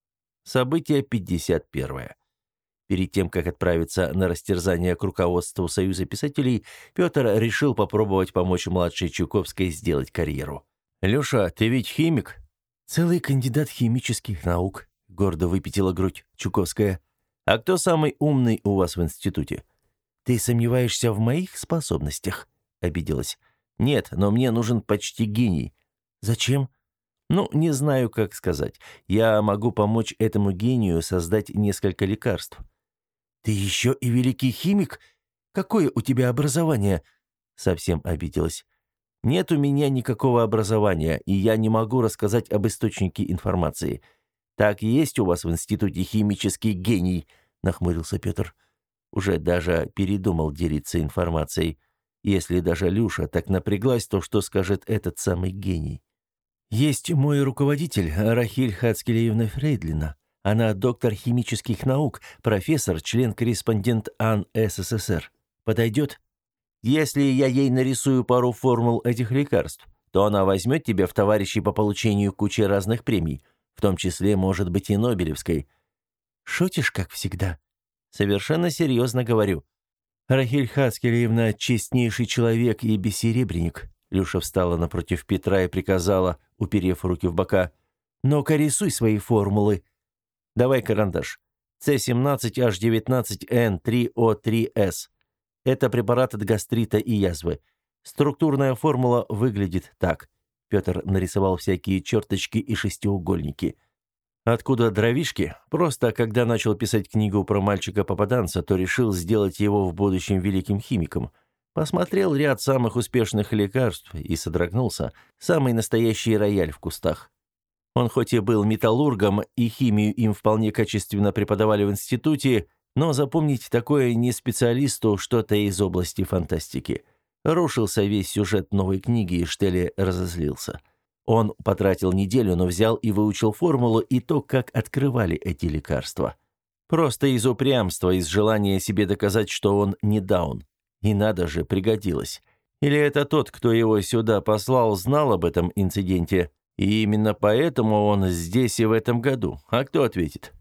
Событие пятьдесят первое. Перед тем, как отправиться на растерзание к руководству Союза писателей, Петр решил попробовать помочь младшей Чуковской сделать карьеру. «Леша, ты ведь химик?» «Целый кандидат химических наук», — гордо выпятила грудь Чуковская. «А кто самый умный у вас в институте?» «Ты сомневаешься в моих способностях?» — обиделась. «Нет, но мне нужен почти гений». «Зачем?» «Ну, не знаю, как сказать. Я могу помочь этому гению создать несколько лекарств». «Ты еще и великий химик? Какое у тебя образование?» Совсем обиделась. «Нет у меня никакого образования, и я не могу рассказать об источнике информации. Так есть у вас в институте химический гений?» — нахмурился Петр. Уже даже передумал делиться информацией. Если даже Люша так напряглась, то что скажет этот самый гений? «Есть мой руководитель, Рахиль Хацкелеевна Фрейдлина. Она доктор химических наук, профессор, член-корреспондент АН СССР. Подойдет? Если я ей нарисую пару формул этих лекарств, то она возьмет тебя в товарищи по получению кучи разных премий, в том числе, может быть, и Нобелевской». «Шутишь, как всегда?» «Совершенно серьезно говорю». «Рахиль Хацкелеевна – честнейший человек и бессеребренник». Люша встала напротив Петра и приказала, уперев руки в бока: «Ну-ка, рисуй свои формулы». «Давай карандаш. С семнадцать H девятнадцать Н три О три С. Это препарат от гастрита и язвы. Структурная формула выглядит так». Петр нарисовал всякие черточки и шестиугольники. Откуда дровишки? Просто, когда начал писать книгу про мальчика-попаданца, то решил сделать его в будущем великим химиком. Посмотрел ряд самых успешных лекарств и содрогнулся. Самый настоящий рояль в кустах. Он хоть и был металлургом, и химию им вполне качественно преподавали в институте, но запомнить такое не специалисту что-то из области фантастики. Рушился весь сюжет новой книги, и Штелли разозлился. Он потратил неделю, но взял и выучил формулу и то, как открывали эти лекарства. Просто из упрямства, из желания себе доказать, что он не даун. И надо же, пригодилось. Или это тот, кто его сюда послал, знал об этом инциденте, и именно поэтому он здесь и в этом году? А кто ответит?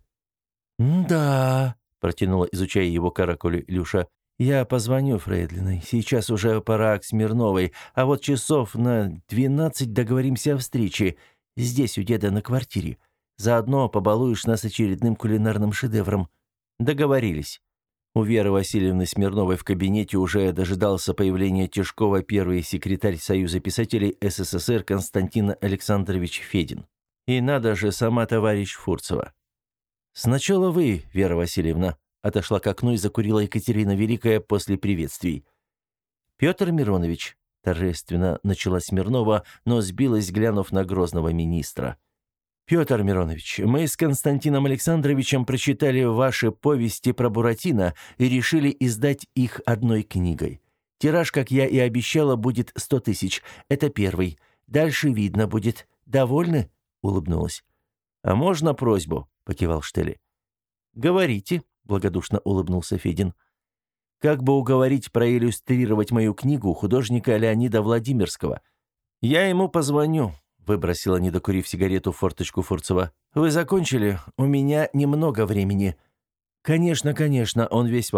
«Да», — протянула, изучая его каракули, Люша. «Я позвоню Фрейдлиной. Сейчас уже пора к Смирновой, а вот часов на двенадцать договоримся о встрече. Здесь у деда на квартире. Заодно побалуешь нас очередным кулинарным шедевром». Договорились. У Веры Васильевны Смирновой в кабинете уже дожидался появления Тишкова первый секретарь Союза писателей СССР Константин Александрович Федин. И надо же, сама товарищ Фурцева. «Сначала вы, Вера Васильевна», — отошла к окну и закурила Екатерина Великая после приветствий. «Петр Миронович», — торжественно начала Смирнова, но сбилась, глянув на грозного министра. «Петр Миронович, мы с Константином Александровичем прочитали ваши повести про Буратино и решили издать их одной книгой. Тираж, как я и обещала, будет сто тысяч. Это первый. Дальше видно будет. Довольны?» — улыбнулась. «А можно просьбу?» — покивал Штелли. «Говорите», — благодушно улыбнулся Федин. «Как бы уговорить проиллюстрировать мою книгу художника Леонида Владимирского? Я ему позвоню». Выбросила, не докурив сигарету, в форточку Фурцева. «Вы закончили? У меня немного времени». «Конечно, конечно, он весь ваш.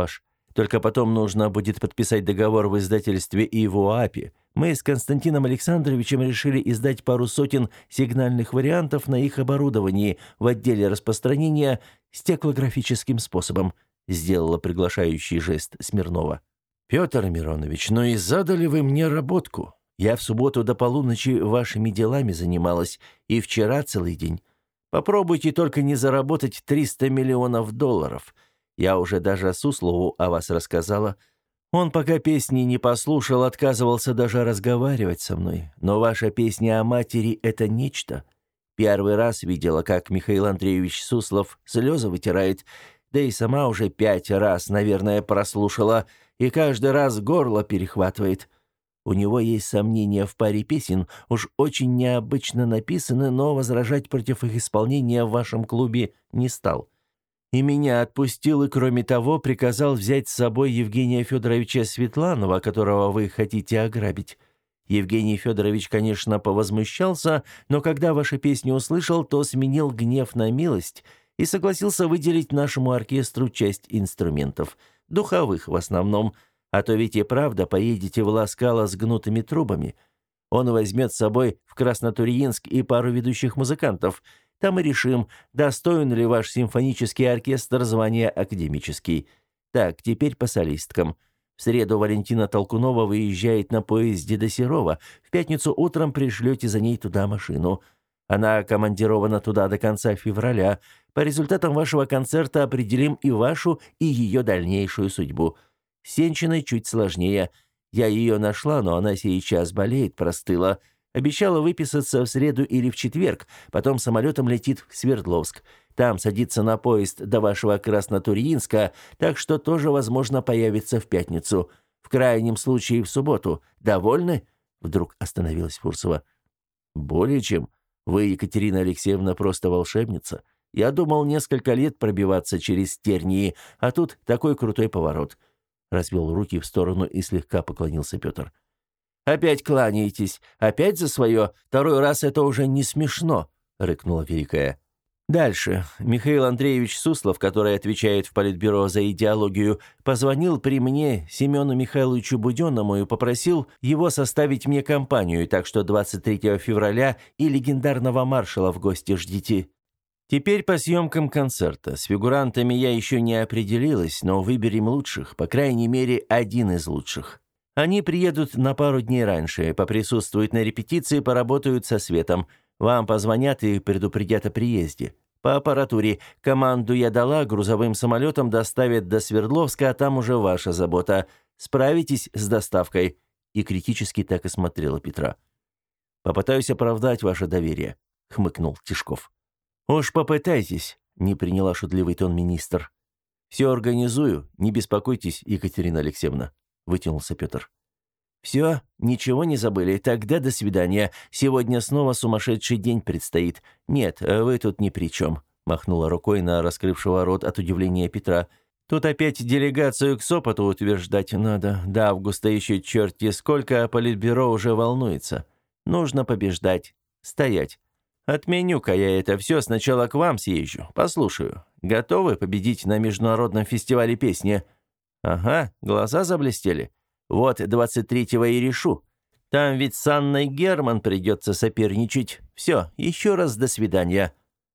Только потом нужно будет подписать договор в издательстве и в ОАПе. Мы с Константином Александровичем решили издать пару сотен сигнальных вариантов на их оборудовании в отделе распространения стеклографическим способом», сделала приглашающий жест Смирнова. «Петр Миронович, ну и задали вы мне работку. Я в субботу до полуночи вашими делами занималась, и вчера целый день. Попробуйте только не заработать триста миллионов долларов. Я уже даже Суслову о вас рассказала. Он, пока песни не послушал, отказывался даже разговаривать со мной. Но ваша песня о матери — это нечто. Первый раз видела, как Михаил Андреевич Суслов слезы вытирает, да и сама уже пять раз, наверное, прослушала, и каждый раз горло перехватывает. У него есть сомнения в паре песен, уж очень необычно написаны, но возражать против их исполнения в вашем клубе не стал. И меня отпустил, и, кроме того, приказал взять с собой Евгения Федоровича Светланова, которого вы хотите ограбить. Евгений Федорович, конечно, повозмущался, но когда ваши песни услышал, то сменил гнев на милость и согласился выделить нашему оркестру часть инструментов, духовых в основном, а то ведь и правда поедете в Ласкало с гнутыми трубами. Он возьмет с собой в Краснотурьинск и пару ведущих музыкантов. Там и решим, достоин ли ваш симфонический оркестр звания академический. Так, теперь по солисткам. В среду Валентина Толкунова выезжает на поезде до Серова. В пятницу утром пришлете за ней туда машину. Она командирована туда до конца февраля. По результатам вашего концерта определим и вашу, и ее дальнейшую судьбу. С Сенчиной чуть сложнее. Я ее нашла, но она сейчас болеет, простыла. Обещала выписаться в среду или в четверг, потом самолетом летит в Свердловск. Там садится на поезд до вашего Краснотурьинска, так что тоже, возможно, появится в пятницу. В крайнем случае в субботу. Довольны?» Вдруг остановилась Фурсова. «Более чем. Вы, Екатерина Алексеевна, просто волшебница. Я думал несколько лет пробиваться через тернии, а тут такой крутой поворот». Развел руки в сторону и слегка поклонился Петр. «Опять кланяетесь? Опять за свое? Второй раз это уже не смешно», — рыкнула Великая. Дальше. Михаил Андреевич Суслов, который отвечает в Политбюро за идеологию, позвонил при мне Семену Михайловичу Буденному и попросил его составить мне компанию, так что двадцать третьего февраля и легендарного маршала в гости ждите. Теперь по съемкам концерта. С фигурантами я еще не определилась, но выберем лучших, по крайней мере, один из лучших. Они приедут на пару дней раньше, поприсутствуют на репетиции, поработают со светом. Вам позвонят и предупредят о приезде. По аппаратуре. Команду я дала, грузовым самолетом доставят до Свердловска, а там уже ваша забота. Справитесь с доставкой?» И критически так и смотрела Петра. «Попытаюсь оправдать ваше доверие», — хмыкнул Тишков. «Уж попытайтесь», — не приняла шутливый тон министр. «Все организую, не беспокойтесь, Екатерина Алексеевна», — вытянулся Петр. «Все, ничего не забыли. Тогда до свидания. Сегодня снова сумасшедший день предстоит. Нет, вы тут ни при чем», — махнула рукой на раскрывшего рот от удивления Петра. «Тут опять делегацию к Сопоту утверждать надо. До августа еще черти сколько, а Политбюро уже волнуется. Нужно побеждать. Стоять. Отменю-ка я это все, сначала к вам съезжу. Послушаю. Готовы победить на международном фестивале песни?» «Ага, глаза заблестели. Вот двадцать третьего и решу. Там ведь с Анной Герман придется соперничать. Все, еще раз до свидания».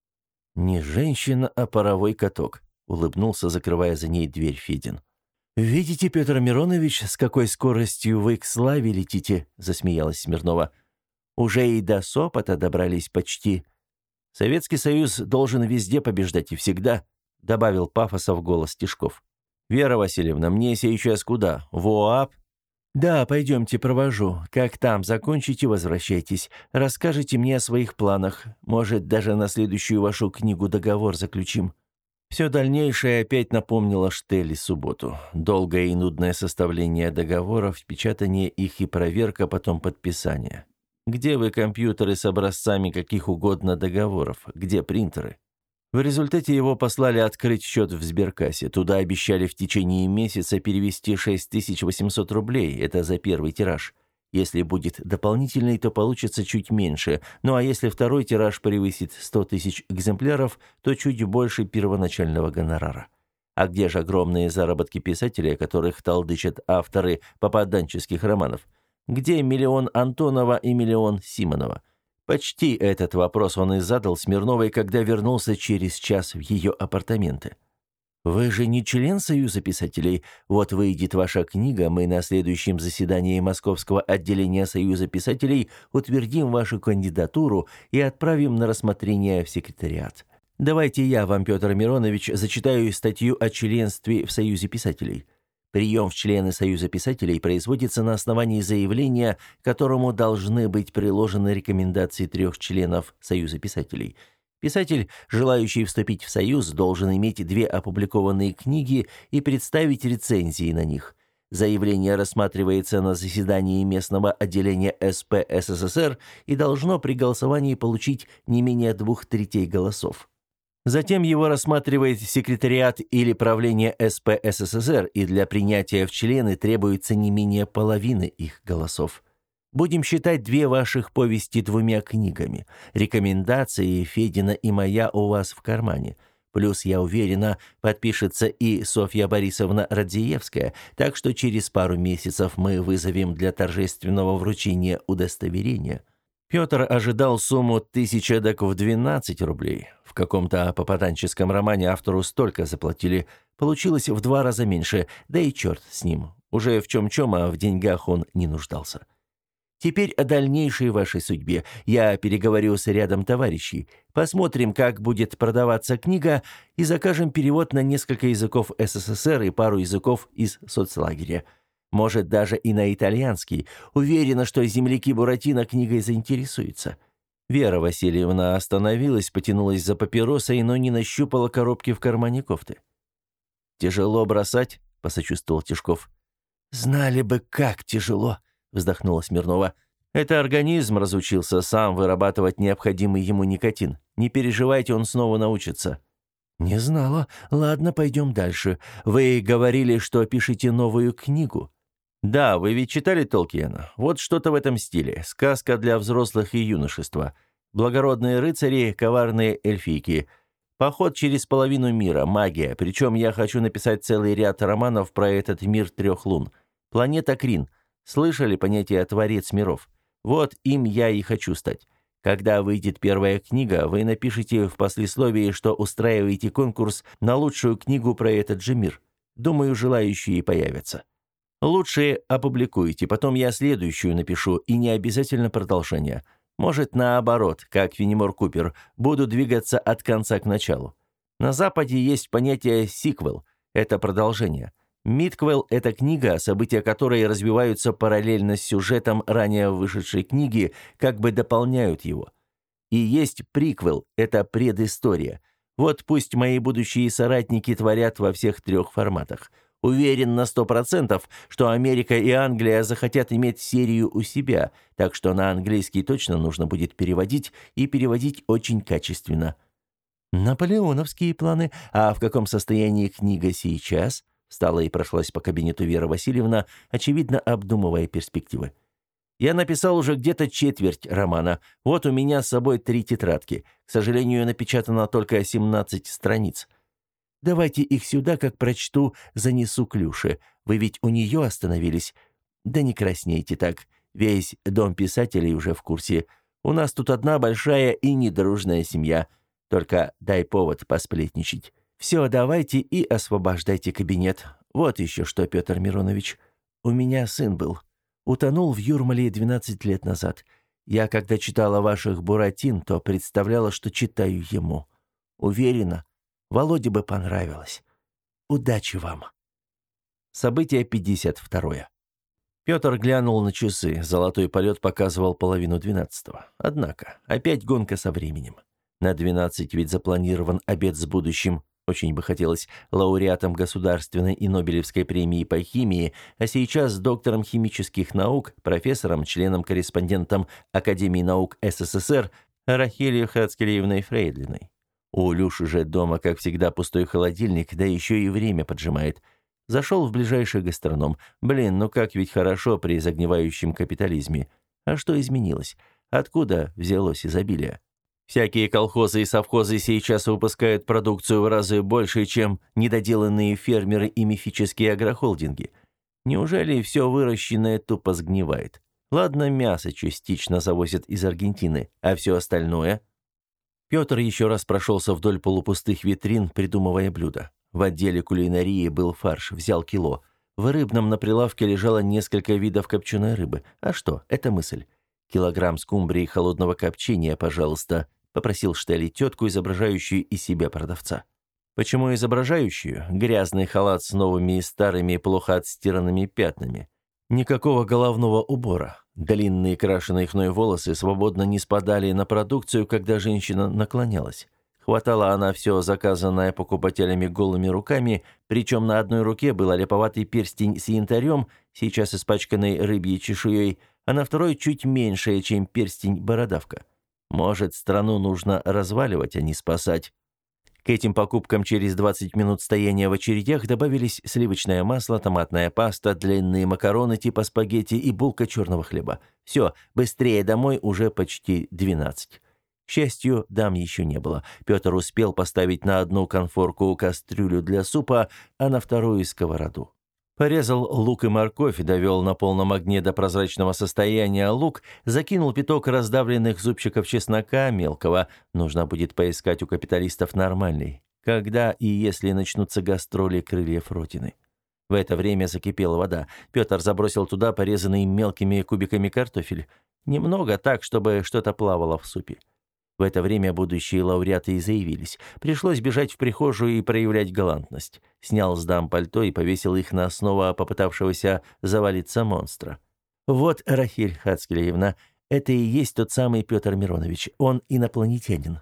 «Не женщина, а паровой каток», — улыбнулся, закрывая за ней дверь Федин. «Видите, Петр Миронович, с какой скоростью вы к славе летите?» — засмеялась Смирнова. «Уже и до Сопота добрались почти. Советский Союз должен везде побеждать и всегда», — добавил пафоса в голос Тишков. «Вера Васильевна, мне сейчас куда? В ОАП?» «Да, пойдемте, провожу. Как там закончите, возвращайтесь. Расскажите мне о своих планах. Может, даже на следующую вашу книгу договор заключим». Все дальнейшее опять напомнило Штелли субботу. Долгое и нудное составление договоров, печатание их и проверка, потом подписание. Где вы компьютеры с образцами каких угодно договоров? Где принтеры? В результате его послали открыть счет в сберкассе. Туда обещали в течение месяца перевести шесть тысяч восемьсот рублей. Это за первый тираж. Если будет дополнительный, то получится чуть меньше. Ну а если второй тираж превысит сто тысяч экземпляров, то чуть больше первоначального гонорара. А где же огромные заработки писателей, о которых толдычат авторы попаданческих романов? Где миллион Антонова и миллион Симонова? Почти этот вопрос он и задал Смирновой, когда вернулся через час в ее апартаменты. «Вы же не член Союза писателей. Вот выйдет ваша книга, мы на следующем заседании Московского отделения Союза писателей утвердим вашу кандидатуру и отправим на рассмотрение в секретариат. Давайте я вам, Петр Миронович, зачитаю статью о членстве в Союзе писателей. Прием в члены Союза писателей производится на основании заявления, к которому должны быть приложены рекомендации трех членов Союза писателей. Писатель, желающий вступить в Союз, должен иметь две опубликованные книги и представить рецензии на них. Заявление рассматривается на заседании местного отделения эс пэ эс эс эс эр и должно при голосовании получить не менее двух третей голосов. Затем его рассматривает секретариат или правление эс пэ эс эс эс эр, и для принятия в члены требуется не менее половины их голосов. Будем считать две ваших повести двумя книгами. Рекомендации Федина и моя у вас в кармане. Плюс, я уверена, подпишется и Софья Борисовна Радзиевская, так что через пару месяцев мы вызовем для торжественного вручения удостоверения». Петр ожидал сумму тысяча дак в двенадцать рублей. В каком-то попаданческом романе автору столько заплатили. Получилось в два раза меньше, да и черт с ним. Уже в чем-чем, а в деньгах он не нуждался. Теперь о дальнейшей вашей судьбе. Я переговорю с рядом товарищей. Посмотрим, как будет продаваться книга, и закажем перевод на несколько языков эс эс эс эр и пару языков из соцлагеря. Может, даже и на итальянский. Уверена, что земляки Буратино книгой заинтересуются». Вера Васильевна остановилась, потянулась за папиросой, но не нащупала коробки в кармане кофты. «Тяжело бросать?» – посочувствовал Тишков. «Знали бы, как тяжело!» – вздохнула Смирнова. «Это организм разучился сам вырабатывать необходимый ему никотин. Не переживайте, он снова научится». «Не знала. Ладно, пойдем дальше. Вы говорили, что пишете новую книгу». «Да, вы ведь читали Толкиена? Вот что-то в этом стиле. Сказка для взрослых и юношества. Благородные рыцари, коварные эльфийки. Поход через половину мира, магия. Причем я хочу написать целый ряд романов про этот мир трех лун. Планета Крин. Слышали понятие «творец миров»? Вот им я и хочу стать. Когда выйдет первая книга, вы напишите в послесловии, что устраиваете конкурс на лучшую книгу про этот же мир. Думаю, желающие появятся. Лучше опубликуйте, потом я следующую напишу, и не обязательно продолжение. Может, наоборот, как Фенемор Купер, буду двигаться от конца к началу. На Западе есть понятие «сиквел» — это продолжение. Мидквел — это книга, события которой развиваются параллельно с сюжетом ранее вышедшей книги, как бы дополняют его. И есть приквел — это предыстория. Вот пусть мои будущие соратники творят во всех трех форматах. Уверен на сто процентов, что Америка и Англия захотят иметь серию у себя, так что на английский точно нужно будет переводить, и переводить очень качественно. Наполеоновские планы. А в каком состоянии книга сейчас? Встала и прошлась по кабинету Вера Васильевна, очевидно обдумывая перспективы. Я написал уже где-то четверть романа. Вот у меня с собой три тетрадки. К сожалению, напечатано только семнадцать страниц. Давайте их сюда, как прочту, занесу Клюше. Вы ведь у нее остановились? Да не краснейте так. Весь дом писателей уже в курсе. У нас тут одна большая и недружная семья. Только дай повод посплетничать. Все, давайте и освобождайте кабинет. Вот еще что, Петр Миронович. У меня сын был. Утонул в Юрмале двенадцать лет назад. Я, когда читала ваших «Буратин», то представляла, что читаю ему. Уверена, Володе бы понравилось. Удачи вам. Событие пятьдесят второе. Петр глянул на часы. Золотой полет показывал половину двенадцатого. Однако, опять гонка со временем. На двенадцать ведь запланирован обед с будущим, очень бы хотелось, лауреатом Государственной и Нобелевской премии по химии, а сейчас с доктором химических наук, профессором, членом-корреспондентом Академии наук эс эс эс эр Рахилью Хацкелиевной Фрейдлиной. У Люши же дома, как всегда, пустой холодильник, да еще и время поджимает. Зашел в ближайший гастроном. Блин, ну как ведь хорошо при загнивающем капитализме. А что изменилось? Откуда взялось изобилие? Всякие колхозы и совхозы сейчас выпускают продукцию в разы больше, чем недоделанные фермеры и мифические агрохолдинги. Неужели все выращенное тупо сгнивает? Ладно, мясо частично завозят из Аргентины, а все остальное? Петр еще раз прошелся вдоль полупустых витрин, придумывая блюда. В отделе кулинарии был фарш, взял кило. В рыбном на прилавке лежало несколько видов копченой рыбы. А что, это мысль. «Килограмм скумбрии холодного копчения, пожалуйста», — попросил Штелли тетку, изображающую из себя продавца. Почему изображающую? Грязный халат с новыми и старыми, плохо отстиранными пятнами. Никакого головного убора. Длинные крашеные хной волосы свободно не спадали на продукцию, когда женщина наклонялась. Хватала она все заказанное покупателями голыми руками, причем на одной руке был леповатый перстень с янтарем, сейчас испачканный рыбьей чешуей, а на второй чуть меньшая, чем перстень, бородавка. Может, страну нужно разваливать, а не спасать. К этим покупкам через двадцать минут стояния в очередях добавились сливочное масло, томатная паста, длинные макароны типа спагетти и булка черного хлеба. Все, быстрее домой, уже почти двенадцать. К счастью, дам еще не было. Петр успел поставить на одну конфорку кастрюлю для супа, а на вторую сковороду. Порезал лук и морковь, довел на полном огне до прозрачного состояния лук, закинул пяток раздавленных зубчиков чеснока мелкого. Нужно будет поискать у капиталистов нормальный. Когда и если начнутся гастроли крыльев Родины. В это время закипела вода. Петр забросил туда порезанный мелкими кубиками картофель. Немного так, чтобы что-то плавало в супе. В это время будущие лауреаты и заявились. Пришлось бежать в прихожую и проявлять галантность. Снял с дам пальто и повесил их на снова попытавшегося завалиться монстра. «Вот, Рахиль Хацкелеевна, это и есть тот самый Петр Миронович. Он инопланетянин».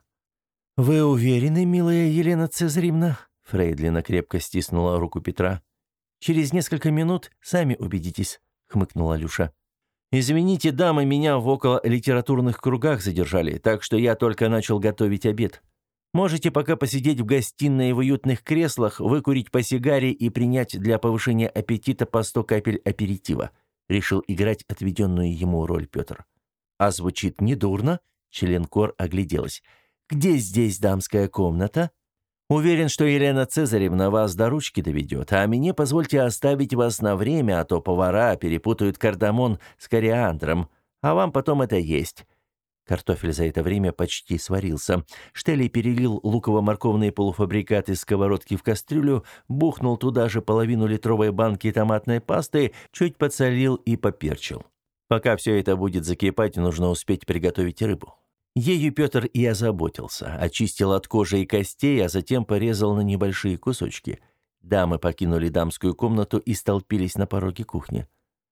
«Вы уверены, милая Елена Цезаревна?» Фрейдлина крепко стиснула руку Петра. «Через несколько минут сами убедитесь», — хмыкнула Люша. «Извините, дамы, меня в окололитературных кругах задержали, так что я только начал готовить обед. Можете пока посидеть в гостиной в уютных креслах, выкурить по сигаре и принять для повышения аппетита по сто капель аперитива», — решил играть отведенную ему роль Петр. «А звучит недурно», — членкор огляделась. «Где здесь дамская комната?» «Уверен, что Елена Цезаревна вас до ручки доведет, а мне позвольте оставить вас на время, а то повара перепутают кардамон с кориандром, а вам потом это есть». Картофель за это время почти сварился. Штелли перелил луково-морковные полуфабрикаты из сковородки в кастрюлю, бухнул туда же половину литровой банки томатной пасты, чуть подсолил и поперчил. Пока все это будет закипать, нужно успеть приготовить рыбу. Ею Петр и озаботился, очистил от кожи и костей, а затем порезал на небольшие кусочки. Дамы покинули дамскую комнату и столпились на пороге кухни.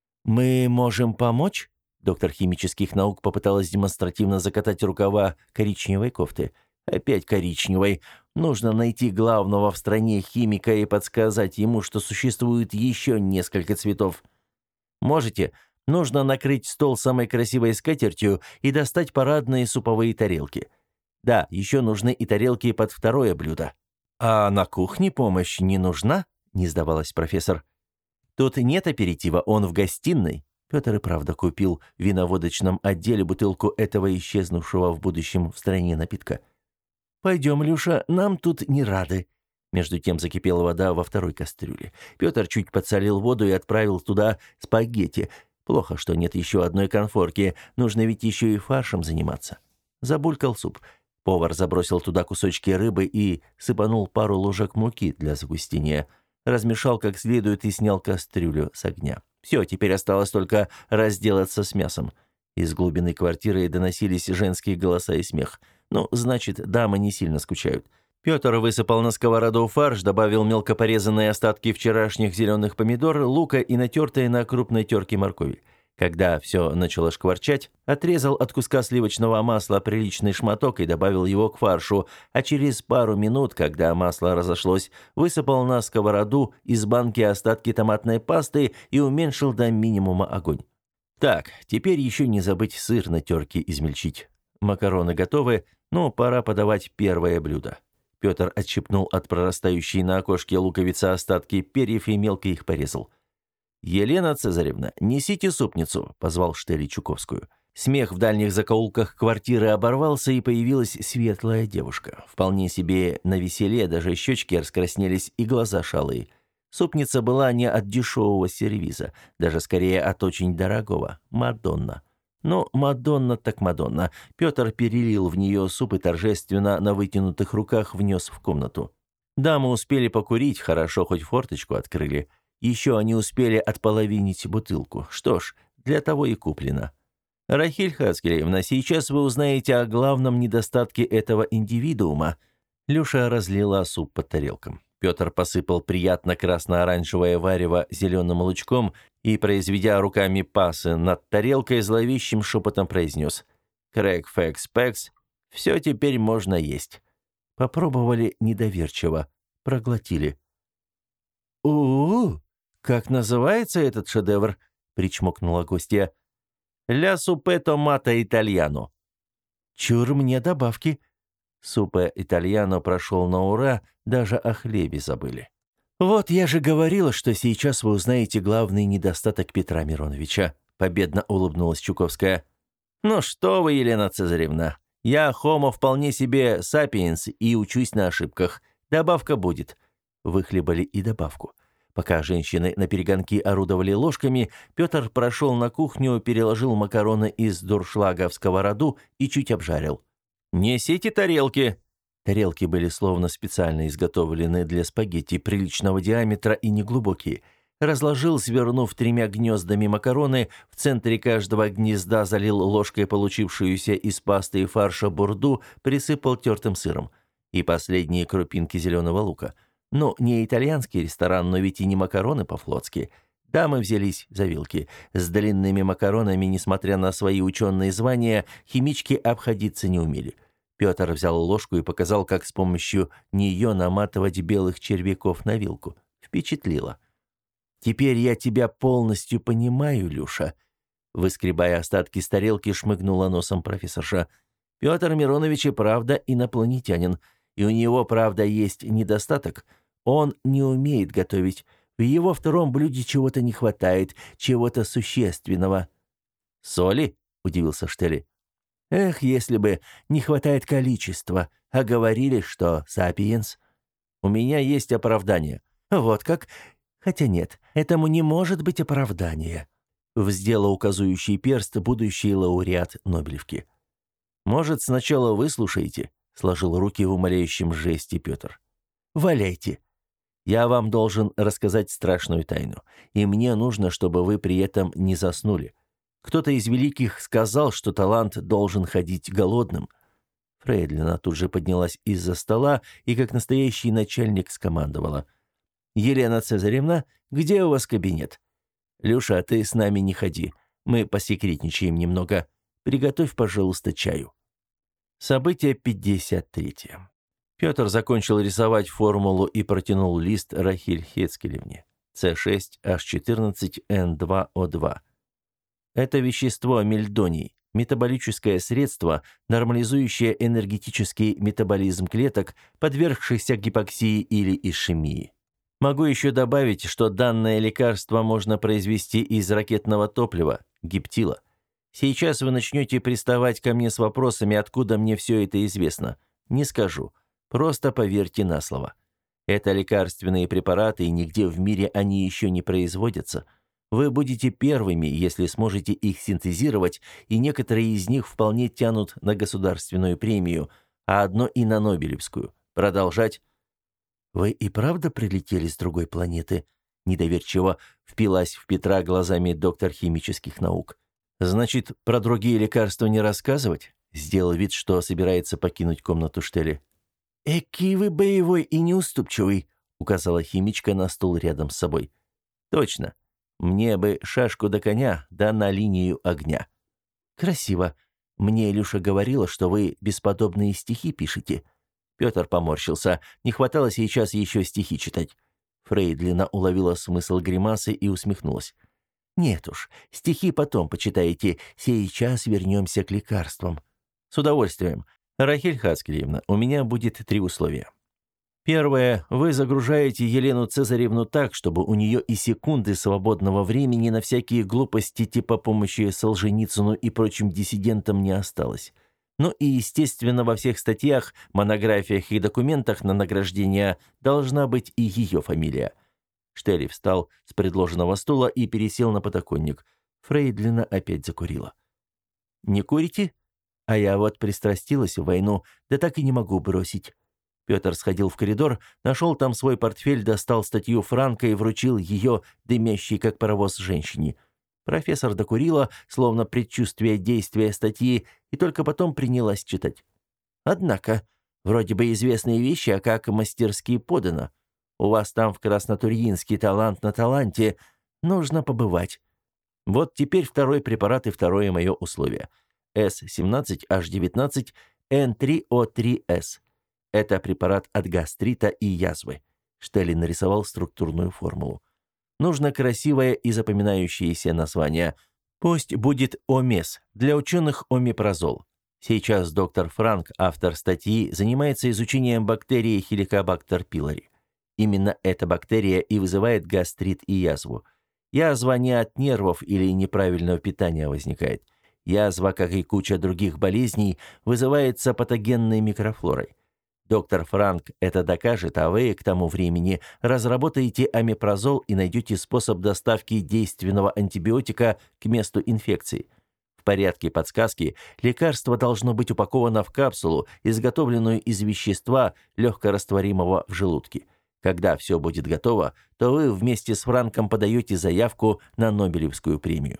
«Мы можем помочь?» Доктор химических наук попыталась демонстративно закатать рукава коричневой кофты. «Опять коричневой. Нужно найти главного в стране химика и подсказать ему, что существует еще несколько цветов. Можете? Нужно накрыть стол самой красивой скатертью и достать парадные суповые тарелки. Да, еще нужны и тарелки под второе блюдо». «А на кухне помощь не нужна?» — не сдавалась профессор. «Тут нет аперитива, он в гостиной». Петр и правда купил в виноводочном отделе бутылку этого исчезнувшего в будущем в стране напитка. «Пойдем, Люша, нам тут не рады». Между тем закипела вода во второй кастрюле. Петр чуть подсолил воду и отправил туда спагетти. Плохо, что нет еще одной конфорки. Нужно ведь еще и фаршем заниматься. Забулькал суп. Повар забросил туда кусочки рыбы и сыпанул пару ложек муки для загустения. Размешал как следует и снял кастрюлю с огня. Все, теперь осталось только разделаться с мясом. Из глубины квартиры доносились женские голоса и смех. Ну, значит, дамы не сильно скучают. Петр высыпал на сковороду фарш, добавил мелко порезанные остатки вчерашних зеленых помидор, лука и натертые на крупной терке моркови. Когда все начало шкварчать, отрезал от куска сливочного масла приличный шматок и добавил его к фаршу, а через пару минут, когда масло разошлось, высыпал на сковороду из банки остатки томатной пасты и уменьшил до минимума огонь. Так, теперь еще не забыть сыр на терке измельчить. Макароны готовы, но пора подавать первое блюдо. Петр отщипнул от прорастающей на окошке луковицы остатки перьев и мелко их порезал. «Елена Цезаревна, несите супницу», — позвал Штелли Чуковскую. Смех в дальних закоулках квартиры оборвался, и появилась светлая девушка. Вполне себе навеселе, даже щечки раскраснелись и глаза шалые. Супница была не от дешевого сервиза, даже скорее от очень дорогого. Мадонна. Ну, Мадонна так Мадонна. Петр перелил в нее суп и торжественно на вытянутых руках внес в комнату. Дамы успели покурить, хорошо хоть форточку открыли. Еще они успели отполовинить бутылку. Что ж, для того и куплено. Рахиль Хацкелевна, сейчас вы узнаете о главном недостатке этого индивидуума. Люша разлила суп по тарелкам. Петр посыпал приятно красно-оранжевое варево зеленым лучком и, произведя руками пасы над тарелкой, зловещим шепотом произнес: «Крэк, фэкс, пэкс, все теперь можно есть». Попробовали недоверчиво, проглотили. «У-у-у! Как называется этот шедевр?» — причмокнула гостья. «Ля супе томато итальяно». «Чур мне добавки». Супе итальяно прошел на ура, даже о хлебе забыли. «Вот я же говорила, что сейчас вы узнаете главный недостаток Петра Мироновича», — победно улыбнулась Чуковская. «Ну что вы, Елена Цезаревна, я хомо вполне себе сапиенс и учусь на ошибках. Добавка будет». Выхлебали и добавку. Пока женщины наперегонки орудовали ложками, Петр прошел на кухню, переложил макароны из дуршлага в сковороду и чуть обжарил. «Несите тарелки!» Тарелки были словно специально изготовлены для спагетти приличного диаметра и неглубокие. Разложил, свернув тремя гнездами макароны, в центре каждого гнезда залил ложкой получившуюся из пасты и фарша бурду, присыпал тертым сыром. И последние крупинки зеленого лука. Ну, не итальянский ресторан, но ведь и не макароны по-флотски. Дамы взялись за вилки. С длинными макаронами, несмотря на свои ученые звания, химички обходиться не умели. Петр взял ложку и показал, как с помощью нее наматывать белых червяков на вилку. Впечатлило. «Теперь я тебя полностью понимаю, Люша», — выскребая остатки с тарелки, шмыгнула носом профессорша. «Петр Миронович и правда инопланетянин, и у него, правда, есть недостаток. Он не умеет готовить. В его втором блюде чего-то не хватает, чего-то существенного». «Соли?» — удивился Штели. «Эх, если бы не хватает количества, а говорили, что сапиенс. У меня есть оправдание». «Вот как? Хотя нет, этому не может быть оправдания», — вздела указующий перст будущий лауреат Нобелевки. «Может, сначала выслушаете?» — сложил руки в умоляющем жесте Петр. «Валяйте. Я вам должен рассказать страшную тайну, и мне нужно, чтобы вы при этом не заснули. Кто-то из великих сказал, что талант должен ходить голодным». Фрейдлина тут же поднялась из-за стола и, как настоящий начальник, скомандовала: «Елена Цезаревна, где у вас кабинет? Люша, ты с нами не ходи, мы посекретничаем немного. Приготовь, пожалуйста, чаю». Событие пятьдесят третье. Петр закончил рисовать формулу и протянул лист Рахиль Хецкелевне. С шесть H четырнадцать Н два О два. Это вещество мельдоний, метаболическое средство, нормализующее энергетический метаболизм клеток, подвергшихся гипоксии или ишемии. Могу еще добавить, что данное лекарство можно произвести из ракетного топлива, гептила. Сейчас вы начнете приставать ко мне с вопросами, откуда мне все это известно. Не скажу. Просто поверьте на слово. Это лекарственные препараты, и нигде в мире они еще не производятся. Вы будете первыми, если сможете их синтезировать, и некоторые из них вполне тянут на государственную премию, а одно и на Нобелевскую. Продолжать? «Вы и правда прилетели с другой планеты?» Недоверчиво впилась в Петра глазами доктор химических наук. «Значит, про другие лекарства не рассказывать?» Сделал вид, что собирается покинуть комнату Штели. «Экий вы боевой и неуступчивый», — указала химичка на стул рядом с собой. «Точно. Мне бы шашку до коня, да на линию огня». «Красиво. Мне Илюша говорила, что вы бесподобные стихи пишете». Петр поморщился. Не хватало сейчас еще стихи читать. Фрейдлина уловила смысл гримасы и усмехнулась. «Нет уж, стихи потом почитаете. Сейчас вернемся к лекарствам». «С удовольствием. Рахиль Хацкелевна, у меня будет три условия. Первое. Вы загружаете Елену Цезаревну так, чтобы у нее и секунды свободного времени на всякие глупости типа помощи Солженицыну и прочим диссидентам не осталось. Ну и, естественно, во всех статьях, монографиях и документах на награждение должна быть и ее фамилия. Штелли встал с предложенного стула и пересел на подоконник. Фрейдлина опять закурила. «Не курите? А я вот пристрастилась в войну, да так и не могу бросить». Петр сходил в коридор, нашел там свой портфель, достал статью Франка и вручил ее, дымящей как паровоз, женщине. Профессор докурила, словно предчувствие действия статьи, и только потом принялась читать. «Однако, вроде бы известные вещи, а как мастерски подано. У вас там в Краснотурьинске талант на таланте. Нужно побывать. Вот теперь второй препарат и второе мое условие. эс семнадцать аш девятнадцать эн три о три эс. Это препарат от гастрита и язвы». Штелли нарисовал структурную формулу. Нужно красивое и запоминающееся название. Пусть будет ОМЕС, для ученых омепразол. Сейчас доктор Франк, автор статьи, занимается изучением бактерии Helicobacter pylori. Именно эта бактерия и вызывает гастрит и язву. Язва не от нервов или неправильного питания возникает. Язва, как и куча других болезней, вызывается патогенной микрофлорой. Доктор Франк это докажет, а вы к тому времени разработаете омепразол и найдете способ доставки действенного антибиотика к месту инфекции. В порядке подсказки лекарство должно быть упаковано в капсулу, изготовленную из вещества, легкорастворимого в желудке. Когда все будет готово, то вы вместе с Франком подаете заявку на Нобелевскую премию.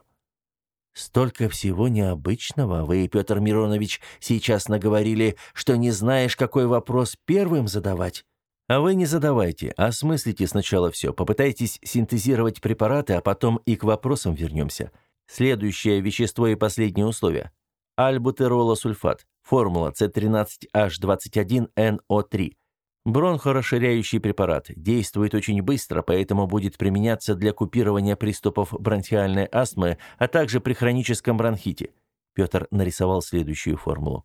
«Столько всего необычного вы, Петр Миронович, сейчас наговорили, что не знаешь, какой вопрос первым задавать. А вы не задавайте, осмыслите сначала все, попытайтесь синтезировать препараты, а потом и к вопросам вернемся. Следующее вещество и последнее условие. Альбутеролосульфат, формула си тринадцать аш двадцать один эн о три. Бронхорасширяющий препарат, действует очень быстро, поэтому будет применяться для купирования приступов бронхиальной астмы, а также при хроническом бронхите. Петр нарисовал следующую формулу.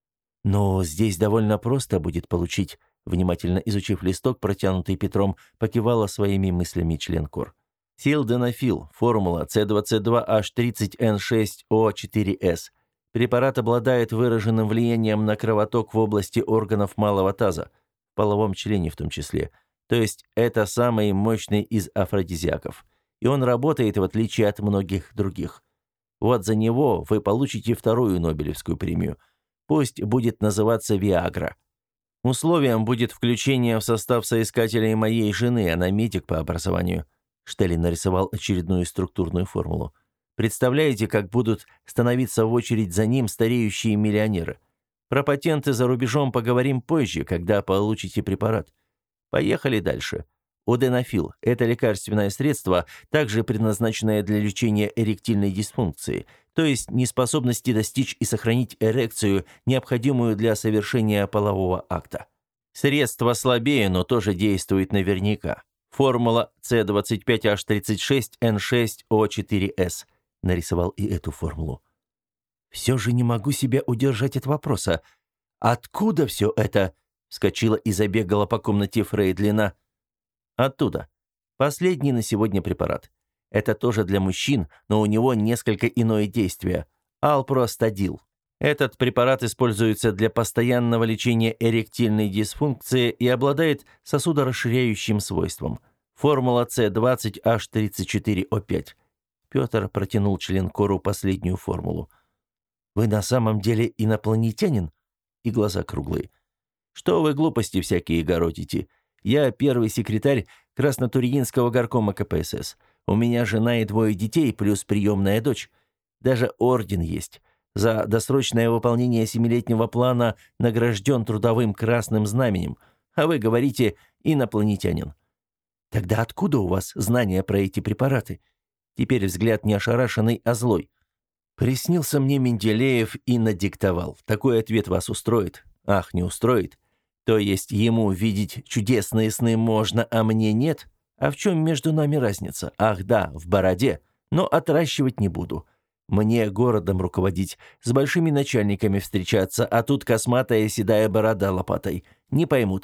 Но здесь довольно просто будет получить, внимательно изучив листок, протянутый Петром, покивала своими мыслями член КОР. Силденафил, формула си двадцать два аш тридцать эн шесть о четыре эс. Препарат обладает выраженным влиянием на кровоток в области органов малого таза, в половом члене в том числе. То есть это самый мощный из афродизиаков. И он работает в отличие от многих других. Вот за него вы получите вторую Нобелевскую премию. Пусть будет называться Виагра. Условием будет включение в состав соискателей моей жены, она медик по образованию. Штелли нарисовал очередную структурную формулу. Представляете, как будут становиться в очередь за ним стареющие миллионеры? Про патенты за рубежом поговорим позже, когда получите препарат. Поехали дальше. Оденофил – это лекарственное средство, также предназначенное для лечения эректильной дисфункции, то есть неспособности достичь и сохранить эрекцию, необходимую для совершения полового акта. Средство слабее, но тоже действует наверняка. Формула си двадцать пять аш тридцать шесть эн шесть о четыре эс. Нарисовал и эту формулу. Все же не могу себя удержать от вопроса. Откуда все это? Вскочила и забегала по комнате Фрейдлина. Оттуда. Последний на сегодня препарат. Это тоже для мужчин, но у него несколько иное действие. Алпростадил. Этот препарат используется для постоянного лечения эректильной дисфункции и обладает сосудорасширяющим свойством. Формула си двадцать аш тридцать четыре о пять. Петр протянул член КОРу последнюю формулу. «Вы на самом деле инопланетянин?» И глаза круглые. «Что вы глупости всякие городите? Я первый секретарь Краснотурьинского горкома ка пэ эс эс. У меня жена и двое детей, плюс приемная дочь. Даже орден есть. За досрочное выполнение семилетнего плана награжден трудовым красным знаменем. А вы говорите «инопланетянин». Тогда откуда у вас знания про эти препараты?» Теперь взгляд не ошарашенный, а злой. Приснился мне Менделеев и надиктовал. Такой ответ вас устроит? Ах, не устроит. То есть ему видеть чудесные сны можно, а мне нет? А в чем между нами разница? Ах да, в бороде. Но отращивать не буду. Мне городом руководить, с большими начальниками встречаться, а тут косматая седая борода лопатой. Не поймут.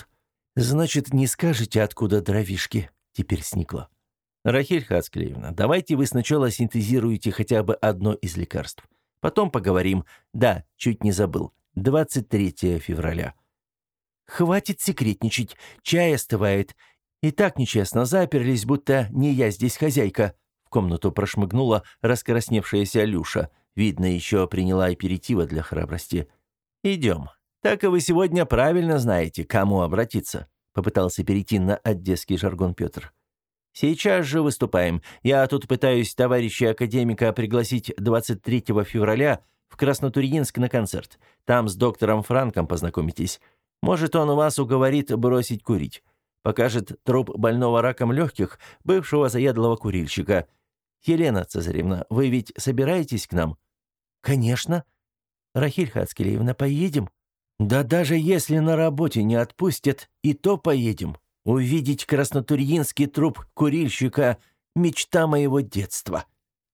«Значит, не скажете, откуда дровишки?» — теперь сникла. «Рахиль Хацклеевна, давайте вы сначала синтезируете хотя бы одно из лекарств. Потом поговорим. Да, чуть не забыл. двадцать третьего февраля». «Хватит секретничать. Чай остывает. И так нечестно заперлись, будто не я здесь хозяйка». В комнату прошмыгнула раскрасневшаяся Люша. Видно, еще приняла аперитива для храбрости. «Идем. Так и вы сегодня правильно знаете, к кому обратиться», — попытался перейти на одесский жаргон Петр. «Сейчас же выступаем. Я тут пытаюсь товарища академика пригласить двадцать третьего февраля в Краснотурьинск на концерт. Там с доктором Франком познакомитесь. Может, он вас уговорит бросить курить. Покажет труп больного раком легких, бывшего заядлого курильщика. Елена Цезаревна, вы ведь собираетесь к нам?» «Конечно. Рахиль Хацкелеевна, поедем?» «Да даже если на работе не отпустят, и то поедем. Увидеть краснотурьинский труп курильщика – мечта моего детства».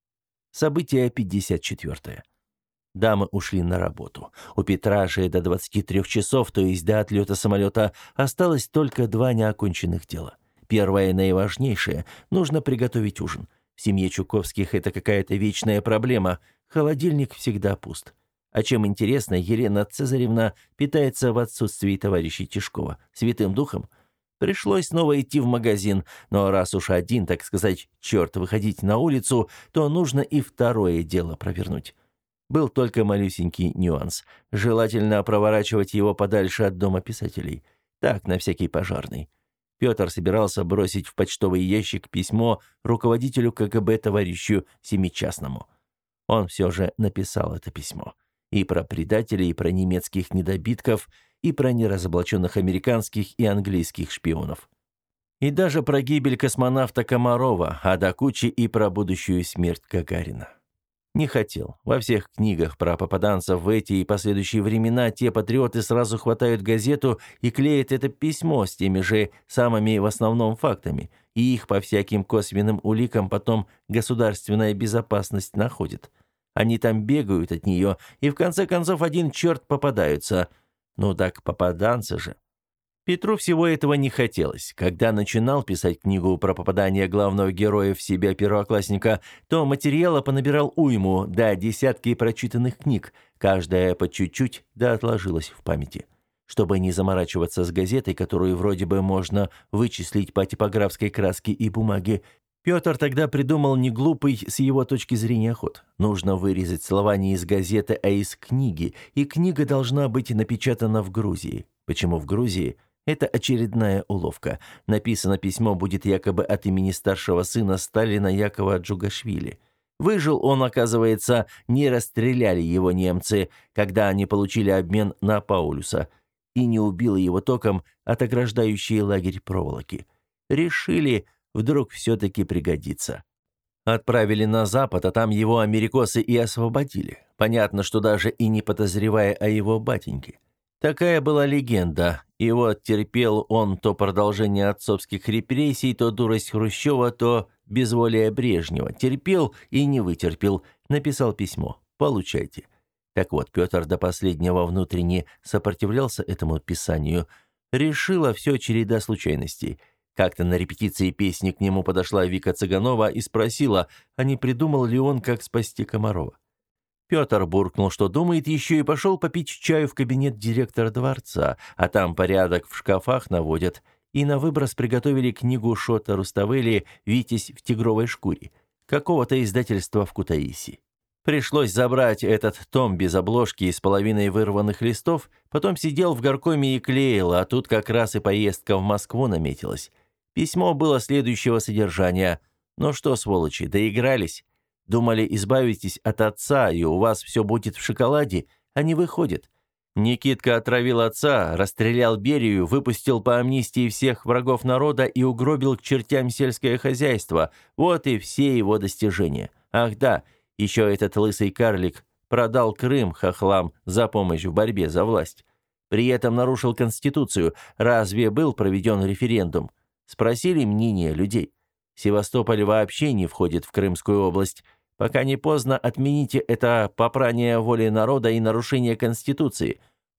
Событие пятьдесят четвёртое. Дамы ушли на работу. У Петра же до двадцати трёх часов, то есть до отлета самолета, осталось только два неоконченных дела. Первое, наиважнейшее – нужно приготовить ужин. В семье Чуковских это какая-то вечная проблема. Холодильник всегда пуст. А чем интересно, Елена Цезаревна питается в отсутствии товарища Тишкова. Святым духом? Пришлось снова идти в магазин, но раз уж один, так сказать, черт выходить на улицу, то нужно и второе дело провернуть. Был только малюсенький нюанс. Желательно проворачивать его подальше от дома писателей. Так, на всякий пожарный. Петр собирался бросить в почтовый ящик письмо руководителю ка гэ бэ товарищу Семичастному. Он все же написал это письмо. И про предателей, и про немецких недобитков, и про неразоблаченных американских и английских шпионов. И даже про гибель космонавта Комарова, а до кучи и про будущую смерть Гагарина. Не хотел. Во всех книгах про попаданцев в эти и последующие времена те патриоты сразу хватают газету и клеят это письмо с теми же самыми в основном фактами, и их по всяким косвенным уликам потом государственная безопасность находит. Они там бегают от нее, и в конце концов один черт попадаются. Ну так попаданцы же. Петру всего этого не хотелось. Когда начинал писать книгу про попадание главного героя в себя первоклассника, то материала понабирал уйму, да десятки прочитанных книг, каждая по чуть-чуть, да отложилась в памяти. Чтобы не заморачиваться с газетой, которую вроде бы можно вычислить по типографской краске и бумаге, Петр тогда придумал неглупый с его точки зрения ход. Нужно вырезать слова не из газеты, а из книги, и книга должна быть напечатана в Грузии. Почему в Грузии? Это очередная уловка. Написано письмо будет якобы от имени старшего сына Сталина Якова Джугашвили. Выжил он, оказывается, не расстреляли его немцы, когда они получили обмен на Паулюса, и не убило его током от ограждающей лагерь проволоки. Решили, вдруг все-таки пригодится. Отправили на Запад, а там его америкосы и освободили. Понятно, что даже и не подозревая о его батеньке. Такая была легенда, и вот терпел он то продолжение отцовских репрессий, то дурость Хрущева, то безволие Брежнева. Терпел и не вытерпел, написал письмо. Получайте. Так вот, Петр до последнего внутренне сопротивлялся этому писанию. Решила все череда случайностей. Как-то на репетиции песни к нему подошла Вика Цыганова и спросила, а не придумал ли он, как спасти Комарова. Петр буркнул, что думает еще, и пошел попить чаю в кабинет директора дворца, а там порядок в шкафах наводят, и на выброс приготовили книгу Шота Руставели «Витязь в тигровой шкуре», какого-то издательства в Кутаиси. Пришлось забрать этот том без обложки и с половиной вырванных листов, потом сидел в горкоме и клеил, а тут как раз и поездка в Москву наметилась. Письмо было следующего содержания. «Ну что, сволочи, доигрались? Думали, избавитесь от отца, и у вас все будет в шоколаде, а не выходит. Никитка отравил отца, расстрелял Берию, выпустил по амнистии всех врагов народа и угробил к чертям сельское хозяйство. Вот и все его достижения. Ах да, еще этот лысый карлик продал Крым хохлам за помощь в борьбе за власть. При этом нарушил Конституцию. Разве был проведен референдум? Спросили мнение людей. Севастополь вообще не входит в Крымскую область. Пока не поздно, отмените это попрание воли народа и нарушение Конституции.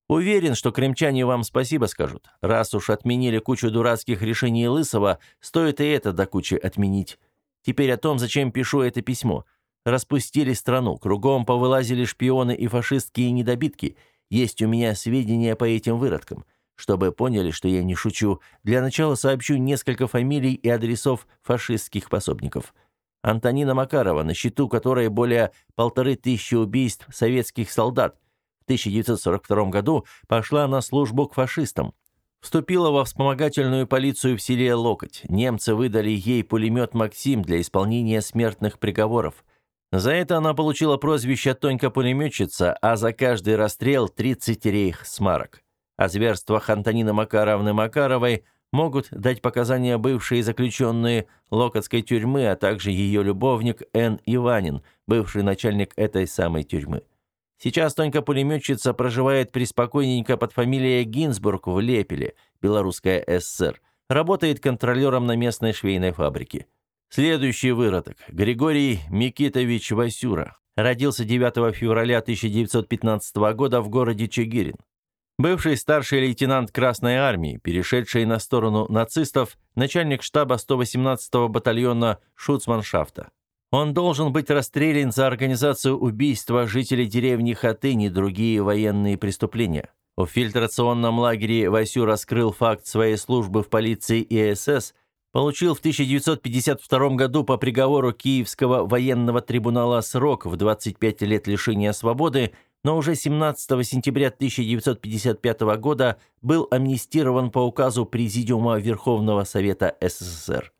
Уверен, что крымчане вам спасибо скажут. Раз уж отменили кучу дурацких решений Лысого, стоит и это до кучи отменить. Теперь о том, зачем пишу это письмо. Распустили страну, кругом повылазили шпионы и фашистские недобитки. Есть у меня сведения по этим выродкам. Чтобы поняли, что я не шучу, для начала сообщу несколько фамилий и адресов фашистских пособников. Антонина Макарова, на счету которой более полторы тысячи убийств советских солдат, в тысяча девятьсот сорок втором году пошла на службу к фашистам. Вступила во вспомогательную полицию в селе Локоть. Немцы выдали ей пулемет «Максим» для исполнения смертных приговоров. За это она получила прозвище «Тонька-пулеметчица», а за каждый расстрел тридцать рейхсмарок. О зверствах Антонины Макаровны Макаровой могут дать показания бывшие заключенные Локотской тюрьмы, а также ее любовник Н. Иванин, бывший начальник этой самой тюрьмы. Сейчас Тонька-пулеметчица проживает преспокойненько под фамилией Гинзбург в Лепеле, Белорусская ССР. Работает контролером на местной швейной фабрике. Следующий выродок. Григорий Микитович Васюра. Родился девятого февраля тысяча девятьсот пятнадцатого года в городе Чигирин. Бывший старший лейтенант Красной армии, перешедший на сторону нацистов, начальник штаба сто восемнадцатого батальона Шуцманшафта. Он должен быть расстрелян за организацию убийства жителей деревни Хатынь и другие военные преступления. В фильтрационном лагере Васю раскрыл факт своей службы в полиции и СС, получил в тысяча девятьсот пятьдесят втором году по приговору Киевского военного трибунала срок в двадцать пять лет лишения свободы, но уже семнадцатого сентября тысяча девятьсот пятьдесят пятого года был амнистирован по указу Президиума Верховного Совета СССР.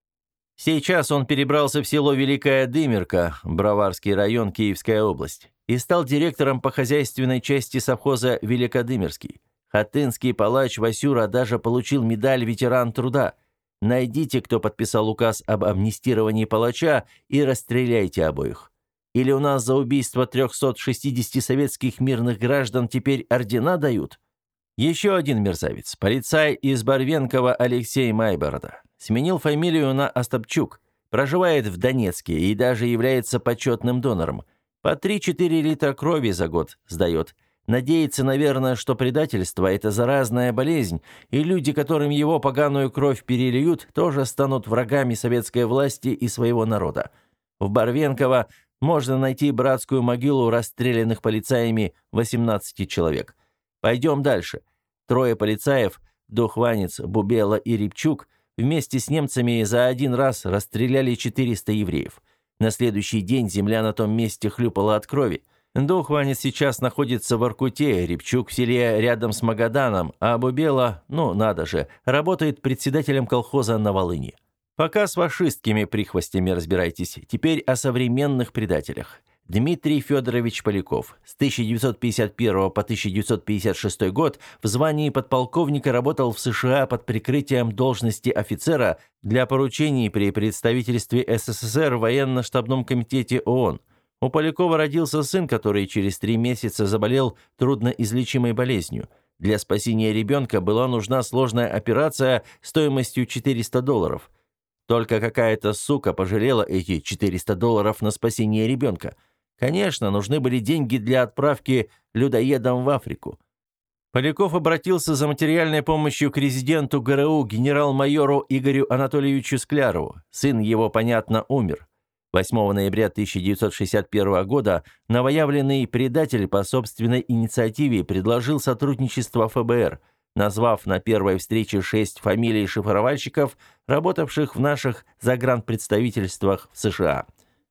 Сейчас он перебрался в село Великая Дымерка, Броварский район, Киевская область, и стал директором по хозяйственной части совхоза Великодымерский. Хатынский палач Васюра даже получил медаль «Ветеран труда». Найдите, кто подписал указ об амнистировании палача, и расстреляйте обоих. Или у нас за убийство трехсот шестидесяти советских мирных граждан теперь ордена дают? Еще один мерзавец, полицай из Барвенкова Алексей Майборода. Сменил фамилию на Остапчук, проживает в Донецке и даже является почетным донором. По три-четыре литра крови за год сдает. Надеется, наверное, что предательство – это заразная болезнь, и люди, которым его поганую кровь перельют, тоже станут врагами советской власти и своего народа. В Барвенково можно найти братскую могилу расстрелянных полицаями восемнадцати человек. Пойдем дальше. Трое полицаев – Духванец, Бубела и Рябчук – вместе с немцами за один раз расстреляли четыреста евреев. На следующий день земля на том месте хлюпала от крови. Духванец сейчас находится в Воркуте, Рябчук в селе рядом с Магаданом, а Бубела, ну надо же, работает председателем колхоза на Волыни. Пока с фашистскими прихвостями разбирайтесь, теперь о современных предателях. Дмитрий Федорович Поляков с тысяча девятьсот пятьдесят первого по тысяча девятьсот пятьдесят шестой год в звании подполковника работал в США под прикрытием должности офицера для поручений при представительстве СССР в военно-штабном комитете ООН. У Полякова родился сын, который через три месяца заболел трудноизлечимой болезнью. Для спасения ребенка была нужна сложная операция стоимостью четыреста долларов. Только какая-то сука пожалела эти четыреста долларов на спасение ребенка. Конечно, нужны были деньги для отправки людоедам в Африку. Поляков обратился за материальной помощью к резиденту ГРУ генерал-майору Игорю Анатольевичу Склярову. Сын его, понятно, умер. восьмого ноября тысяча девятьсот шестьдесят первого года новоявленный предатель по собственной инициативе предложил сотрудничество ФБР, назвав на первой встрече шесть фамилий шифровальщиков, работавших в наших загранпредставительствах в США.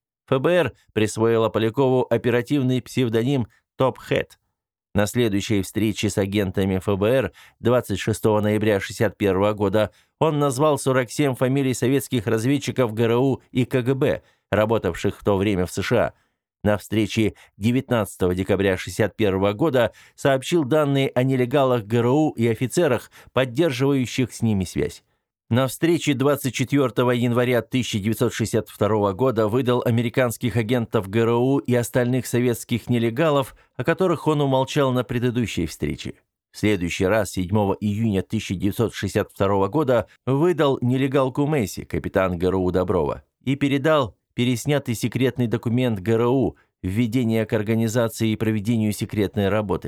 ФБР присвоило Полякову оперативный псевдоним «Топ-Хэт». На следующей встрече с агентами ФБР двадцать шестого ноября шестьдесят первого года он назвал сорок семь фамилий советских разведчиков ГРУ и КГБ, работавших в то время в США. На встрече девятнадцатого декабря шестьдесят первого года сообщил данные о нелегалах ГРУ и офицерах, поддерживающих с ними связь. На встрече двадцать четвёртого января тысяча девятьсот шестьдесят второго года выдал американских агентов ГРУ и остальных советских нелегалов, о которых он умолчал на предыдущей встрече. В следующий раз, седьмого июня тысяча девятьсот шестьдесят второго года, выдал нелегалку Месси, капитан ГРУ Доброва, и передал переснятый секретный документ ГРУ «Введение к организации и проведению секретной работы».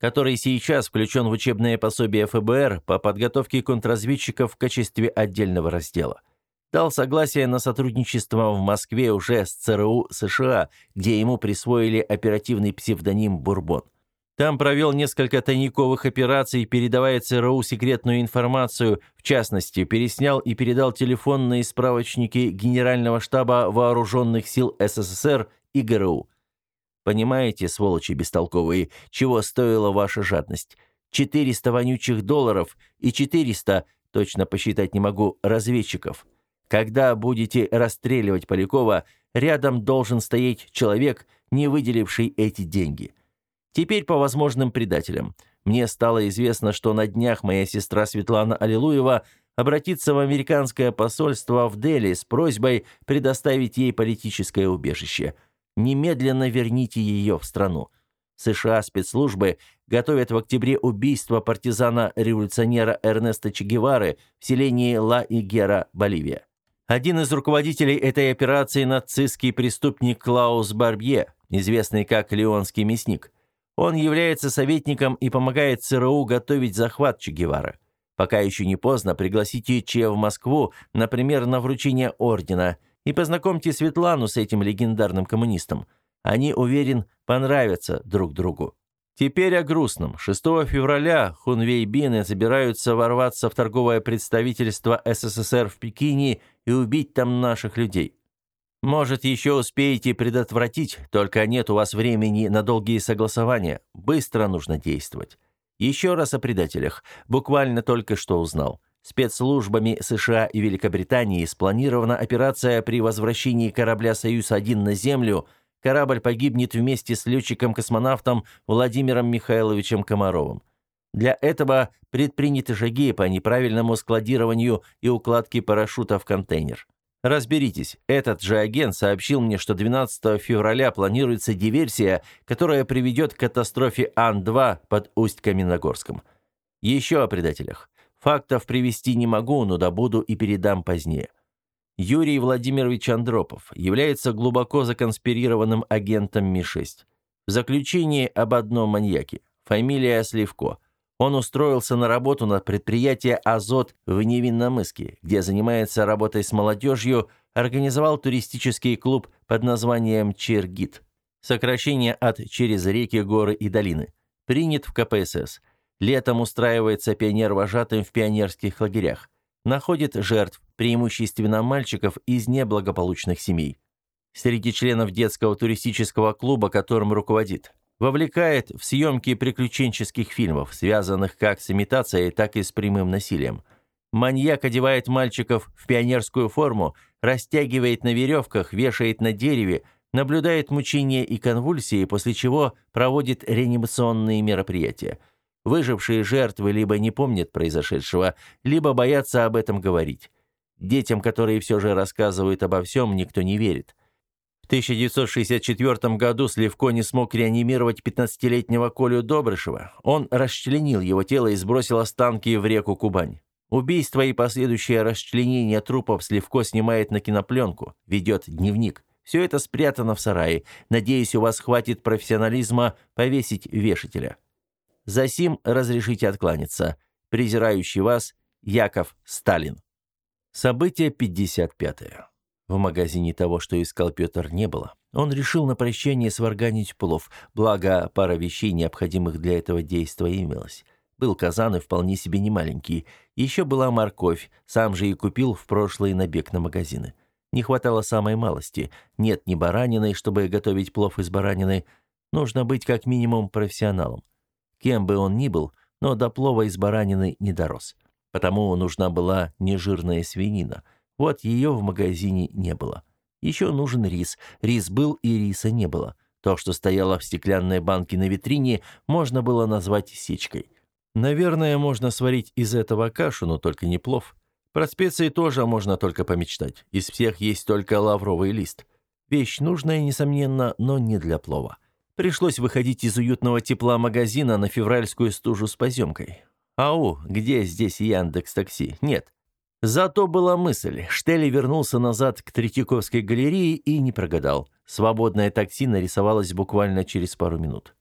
который сейчас включен в учебное пособие эф бэ эр по подготовке контрразведчиков в качестве отдельного раздела. Дал согласие на сотрудничество в Москве уже с цэ эр у США, где ему присвоили оперативный псевдоним «Бурбон». Там провел несколько тайниковых операций, передавая цэ эр у секретную информацию, в частности, переснял и передал телефонные справочники Генерального штаба Вооруженных сил эс эс эс эр и гэ эр у. Понимаете, сволочи бестолковые, чего стоила ваша жадность? четыреста вонючих долларов и четыреста, точно посчитать не могу, разведчиков. Когда будете расстреливать Полякова, рядом должен стоять человек, не выделивший эти деньги. Теперь по возможным предателям. Мне стало известно, что на днях моя сестра Светлана Аллилуева обратится в американское посольство в Дели с просьбой предоставить ей политическое убежище. Немедленно верните ее в страну. США спецслужбы готовят в октябре убийство партизана-революционера Эрнеста Че Гевары в селении Ла-Игера, Боливия. Один из руководителей этой операции – нацистский преступник Клаус Барбье, известный как Леонский мясник. Он является советником и помогает цэ эр у готовить захват Че Гевары. Пока еще не поздно, пригласите Че в Москву, например, на вручение ордена, и познакомьте Светлану с этим легендарным коммунистом. Они, уверен, понравятся друг другу. Теперь о грустном. шестого февраля хунвейбины собираются ворваться в торговое представительство эс эс эс эр в Пекине и убить там наших людей. Может, еще успеете предотвратить, только нет у вас времени на долгие согласования. Быстро нужно действовать. Еще раз о предателях. Буквально только что узнал. Спецслужбами США и Великобритании спланирована операция при возвращении корабля «Союз-один» на Землю. Корабль погибнет вместе с летчиком-космонавтом Владимиром Михайловичем Комаровым. Для этого предприняты шаги по неправильному складированию и укладке парашюта в контейнер. Разберитесь, этот же агент сообщил мне, что двенадцатого февраля планируется диверсия, которая приведет к катастрофе Ан два под Усть-Каменогорском. Еще о предателях. Фактов привести не могу, но добуду и передам позднее. Юрий Владимирович Андропов является глубоко законспирированным агентом Ми шесть. В заключении об одном маньяке. Фамилия Сливко. Он устроился на работу на предприятие «Азот» в Невинномысске, где занимается работой с молодежью, организовал туристический клуб под названием «Чиргит». Сокращение от «Через реки, горы и долины». Принят в ка пэ эс эс. Летом устраивается пионер-вожатым в пионерских лагерях. Находит жертв, преимущественно мальчиков из неблагополучных семей. Среди членов детского туристического клуба, которым руководит. Вовлекает в съемки приключенческих фильмов, связанных как с имитацией, так и с прямым насилием. Маньяк одевает мальчиков в пионерскую форму, растягивает на веревках, вешает на дереве, наблюдает мучения и конвульсии, после чего проводит реанимационные мероприятия. Выжившие жертвы либо не помнят произошедшего, либо боятся об этом говорить. Детям, которые все же рассказывают обо всем, никто не верит. В тысяча девятьсот шестьдесят четвёртом году Сливко не смог реанимировать пятнадцатилетнего Колю Добрышева. Он расчленил его тело и сбросил останки в реку Кубань. Убийство и последующее расчленение трупов Сливко снимает на кинопленку, ведет дневник. Все это спрятано в сарае. Надеюсь, у вас хватит профессионализма повесить вешателя. Засим разрешите откланяться. Презирающий вас Яков Сталин. Событие пятьдесят пятое. В магазине того, что искал Петр, не было. Он решил на прощание сварганить плов, благо пара вещей, необходимых для этого действа, имелась. Был казан и вполне себе немаленький. Еще была морковь, сам же и купил в прошлый набег на магазины. Не хватало самой малости. Нет ни баранины, чтобы готовить плов из баранины. Нужно быть как минимум профессионалом. Кем бы он ни был, но до плова из баранины не дорос. Потому нужна была нежирная свинина. Вот ее в магазине не было. Еще нужен рис. Рис был, и риса не было. То, что стояло в стеклянной банке на витрине, можно было назвать сечкой. Наверное, можно сварить из этого кашу, но только не плов. Про специи тоже можно только помечтать. Из всех есть только лавровый лист. Вещь нужная, несомненно, но не для плова. Пришлось выходить из уютного тепла магазина на февральскую стужу с поземкой. Ау, где здесь Яндекс.Такси? Нет. Зато была мысль. Штелли вернулся назад к Третьяковской галерее и не прогадал. Свободное такси нарисовалось буквально через пару минут.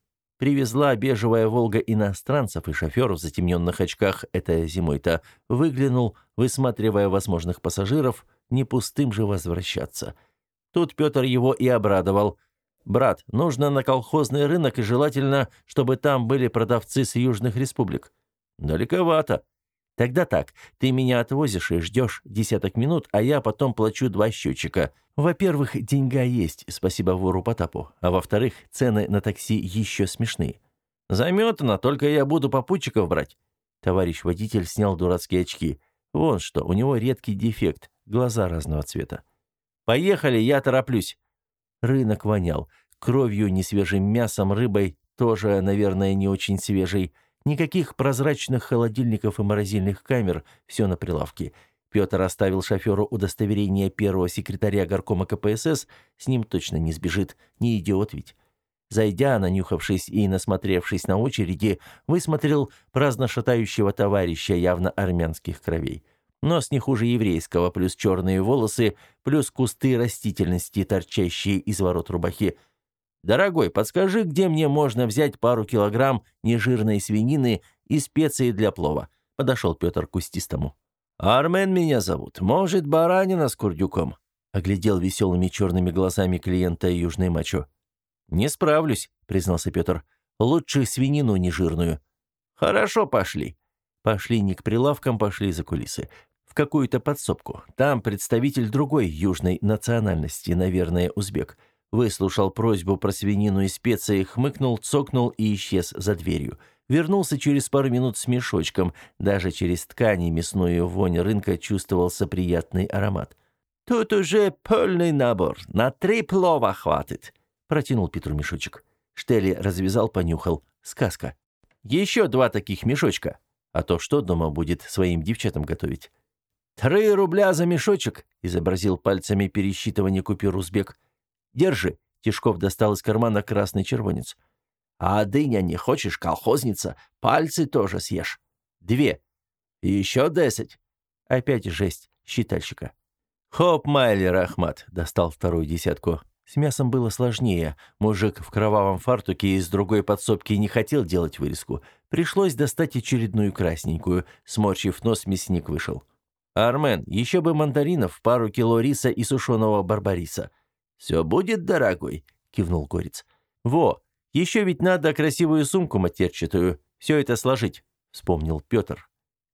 Привезла бежевая «Волга» иностранцев, и шофер в затемненных очках, это зимой-то, выглянул, высматривая возможных пассажиров, не пустым же возвращаться. Тут Петр его и обрадовал. «Брат, нужно на колхозный рынок, и желательно, чтобы там были продавцы с южных республик». «Далековато». «Тогда так, ты меня отвозишь и ждешь десяток минут, а я потом плачу два счетчика. Во-первых, деньга есть, спасибо вору Потапу, а во-вторых, цены на такси еще смешные». «Заметано, только я буду попутчиков брать». Товарищ водитель снял дурацкие очки. Вон что, у него редкий дефект, глаза разного цвета. «Поехали, я тороплюсь». Рынок вонял. Кровью, несвежим мясом, рыбой, тоже, наверное, не очень свежей. Никаких прозрачных холодильников и морозильных камер, все на прилавке. Петр оставил шоферу удостоверение первого секретаря горкома ка пэ эс эс, с ним точно не сбежит, не идиот ведь. Зайдя, нанюхавшись и насмотревшись на очереди, высмотрел праздно шатающего товарища явно армянских кровей. Нос не хуже еврейского, плюс черные волосы, плюс кусты растительности, торчащие из ворот рубахи. «Дорогой, подскажи, где мне можно взять пару килограмм нежирной свинины и специи для плова?» Подошел Петр к кустистому. «Армен меня зовут. Может, баранина с курдюком?» Оглядел веселыми черными глазами клиента южный мачо. «Не справлюсь», — признался Петр. «Лучше свинину нежирную». «Хорошо, пошли». Пошли не к прилавкам, пошли за кулисы. В какую-то подсобку. Там представитель другой южной национальности, наверное, узбек. Выслушал просьбу про свинину и специи, хмыкнул, цокнул и исчез за дверью. Вернулся через пару минут с мешочком. Даже через ткань и мясную вонь рынка чувствовался приятный аромат. «Тут уже полный набор, на три плова хватит», — протянул Петру мешочек. Штели развязал, понюхал. Сказка. «Еще два таких мешочка. А то что дома будет своим девчатам готовить?» «Три рубля за мешочек», — изобразил пальцами пересчитывание купюр узбек. «Держи», — Тишков достал из кармана красный червонец. «А дыня не хочешь, колхозница? Пальцы тоже съешь». «Две». «Еще десять». Опять жесть считальщика. «Хоп, Майлер Ахмат», — достал вторую десятку. С мясом было сложнее. Мужик в кровавом фартуке из другой подсобки не хотел делать вырезку. Пришлось достать очередную красненькую. Сморщив нос, мясник вышел. «Армен, еще бы мандаринов, пару кило риса и сушеного барбариса». «Все будет, дорогой», — кивнул Горец. «Во, еще ведь надо красивую сумку матерчатую. Все это сложить», — вспомнил Петр.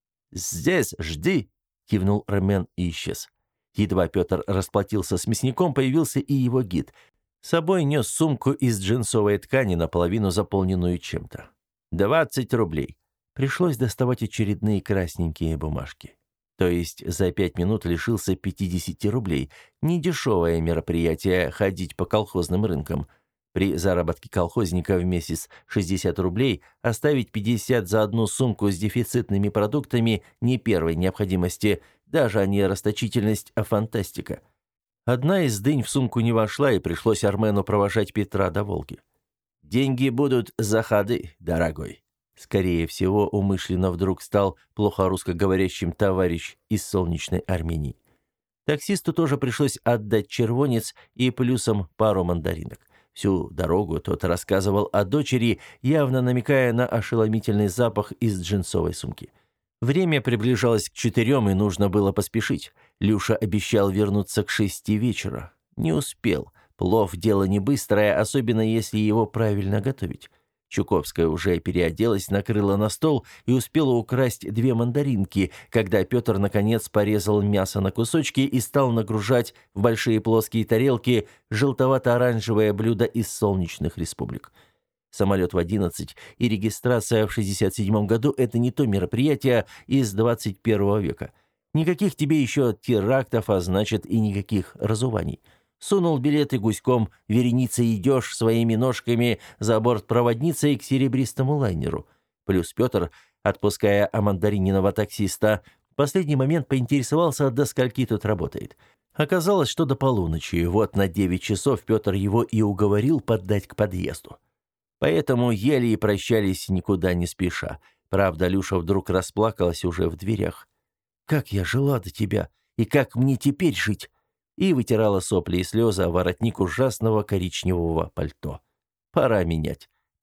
«Здесь жди», — кивнул Армен и исчез. Едва Петр расплатился с мясником, появился и его гид. С собой нес сумку из джинсовой ткани, наполовину заполненную чем-то. «Двадцать рублей». Пришлось доставать очередные красненькие бумажки. То есть за пять минут лишился пятидесяти рублей. Недешевое мероприятие ходить по колхозным рынкам. При заработке колхозника в месяц шестьдесят рублей оставить пятьдесят за одну сумку с дефицитными продуктами не первой необходимости, даже не расточительность, а фантастика. Одна из дынь в сумку не вошла, и пришлось Армену провожать Петра до Волги. «Деньги будут за ходы, дорогой». Скорее всего, умышленно вдруг стал плохо русскоговорящим товарищ из солнечной Армении. Таксисту тоже пришлось отдать червонец и плюсом пару мандаринок. Всю дорогу тот рассказывал о дочери, явно намекая на ошеломительный запах из джинсовой сумки. Время приближалось к четырем, и нужно было поспешить. Люша обещал вернуться к шести вечера. Не успел. Плов – дело не быстрое, особенно если его правильно готовить. Чуковская уже переоделась, накрыла на стол и успела украсть две мандаринки, когда Петр, наконец, порезал мясо на кусочки и стал нагружать в большие плоские тарелки желтовато-оранжевое блюдо из солнечных республик. Самолет в одиннадцать и регистрация в шестьдесят седьмом году – это не то мероприятие из двадцать первого века. Никаких тебе еще терактов, а значит и никаких разуваний. Сунул билеты гуськом, вереницей идешь своими ножками за борт проводницей к серебристому лайнеру. Плюс Петр, отпуская амандарининого таксиста, в последний момент поинтересовался, до скольки тут работает. Оказалось, что до полуночи. Вот на девять часов Петр его и уговорил поддать к подъезду. Поэтому еле и прощались никуда не спеша. Правда, Люша вдруг расплакалась уже в дверях. «Как я жила до тебя, и как мне теперь жить?» И вытирала сопли и слезы о воротник ужасного коричневого пальто. «Пора менять. Так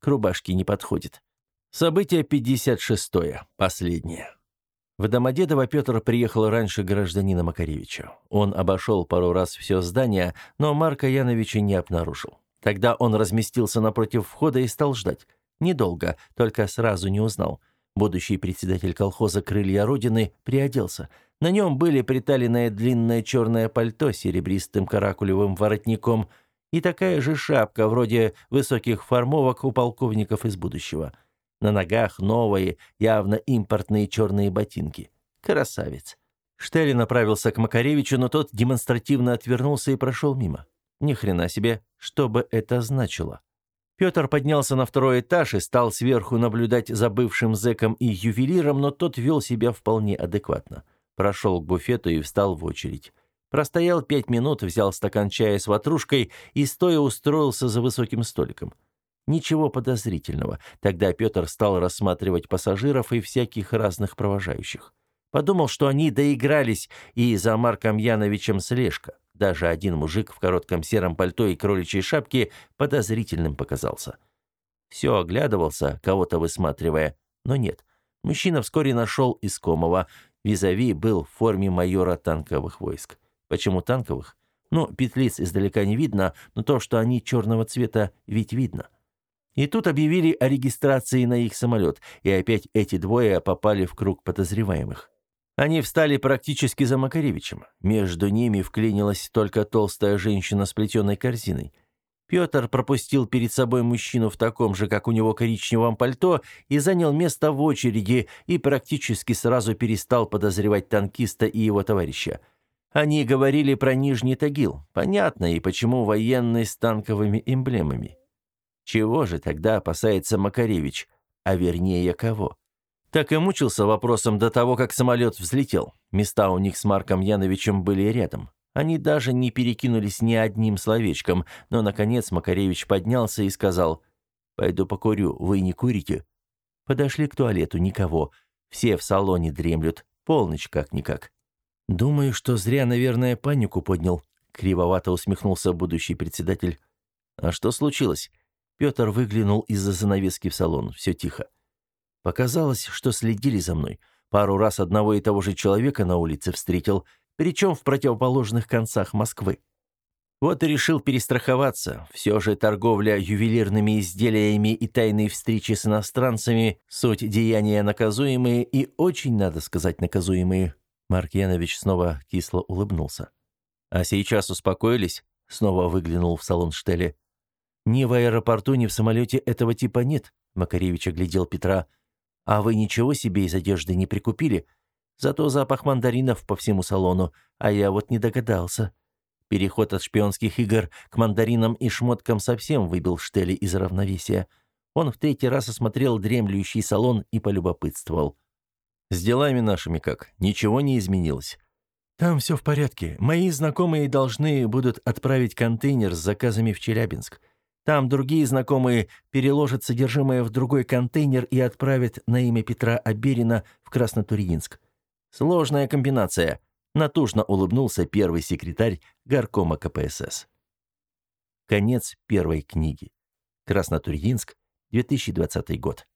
к рубашке не подходит. Событие пятьдесят шестое, последнее. В Домодедово Петр приехал раньше гражданина Макаревича. Он обошел пару раз все здание, но Марка Яновича не обнаружил. Тогда он разместился напротив входа и стал ждать. Недолго, только сразу не узнал. Будущий председатель колхоза «Крылья Родины» приоделся. На нем были приталенное длинное черное пальто с серебристым каракулевым воротником и такая же шапка, вроде высоких формовок у полковников из будущего. На ногах новые, явно импортные черные ботинки. Красавец. Штелли направился к Макаревичу, но тот демонстративно отвернулся и прошел мимо. Ни хрена себе, что бы это значило. Петр поднялся на второй этаж и стал сверху наблюдать за бывшим зэком и ювелиром, но тот вел себя вполне адекватно. Прошел к буфету и встал в очередь. Простоял пять минут, взял стакан чая с ватрушкой и стоя устроился за высоким столиком. Ничего подозрительного. Тогда Петр стал рассматривать пассажиров и всяких разных провожающих. Подумал, что они доигрались, и за Марком Яновичем слежка. Даже один мужик в коротком сером пальто и кроличьей шапке подозрительным показался. Все оглядывался, кого-то высматривая, но нет. Мужчина вскоре нашел искомого. Визави был в форме майора танковых войск. Почему танковых? Ну, петлиц издалека не видно, но то, что они черного цвета, ведь видно. И тут объявили о регистрации на их самолет, и опять эти двое попали в круг подозреваемых. Они встали практически за Макаревичем. Между ними вклинилась только толстая женщина с плетеной корзиной. Петр пропустил перед собой мужчину в таком же, как у него, коричневом пальто и занял место в очереди и практически сразу перестал подозревать танкиста и его товарища. Они говорили про Нижний Тагил. Понятно, и почему военный с танковыми эмблемами. Чего же тогда опасается Макаревич? А вернее, кого? Так и мучился вопросом до того, как самолет взлетел. Места у них с Марком Яновичем были рядом. Они даже не перекинулись ни одним словечком, но, наконец, Макаревич поднялся и сказал: «Пойду покурю, вы не курите?» Подошли к туалету, никого. Все в салоне дремлют, полночь как-никак. «Думаю, что зря, наверное, панику поднял», — кривовато усмехнулся будущий председатель. «А что случилось?» Петр выглянул из-за занавески в салон. Все тихо. Показалось, что следили за мной. Пару раз одного и того же человека на улице встретил, причем в противоположных концах Москвы. Вот и решил перестраховаться. Все же торговля ювелирными изделиями и тайные встречи с иностранцами – суть деяния наказуемые и очень, надо сказать, наказуемые. Марк Янович снова кисло улыбнулся. «А сейчас успокоились?» – снова выглянул в салон Штелли. «Ни в аэропорту, ни в самолете этого типа нет», – Макаревич оглядел Петра. «А вы ничего себе из одежды не прикупили? Зато запах мандаринов по всему салону, а я вот не догадался». Переход от шпионских игр к мандаринам и шмоткам совсем выбил Штелли из равновесия. Он в третий раз осмотрел дремлющий салон и полюбопытствовал. «С делами нашими как? Ничего не изменилось?» «Там все в порядке. Мои знакомые должны будут отправить контейнер с заказами в Челябинск. Там другие знакомые переложат содержимое в другой контейнер и отправят на имя Петра Аберина в Краснотурьинск. Сложная комбинация», — натужно улыбнулся первый секретарь горкома ка пэ эс эс. Конец первой книги. Краснотурьинск, две тысячи двадцатый год.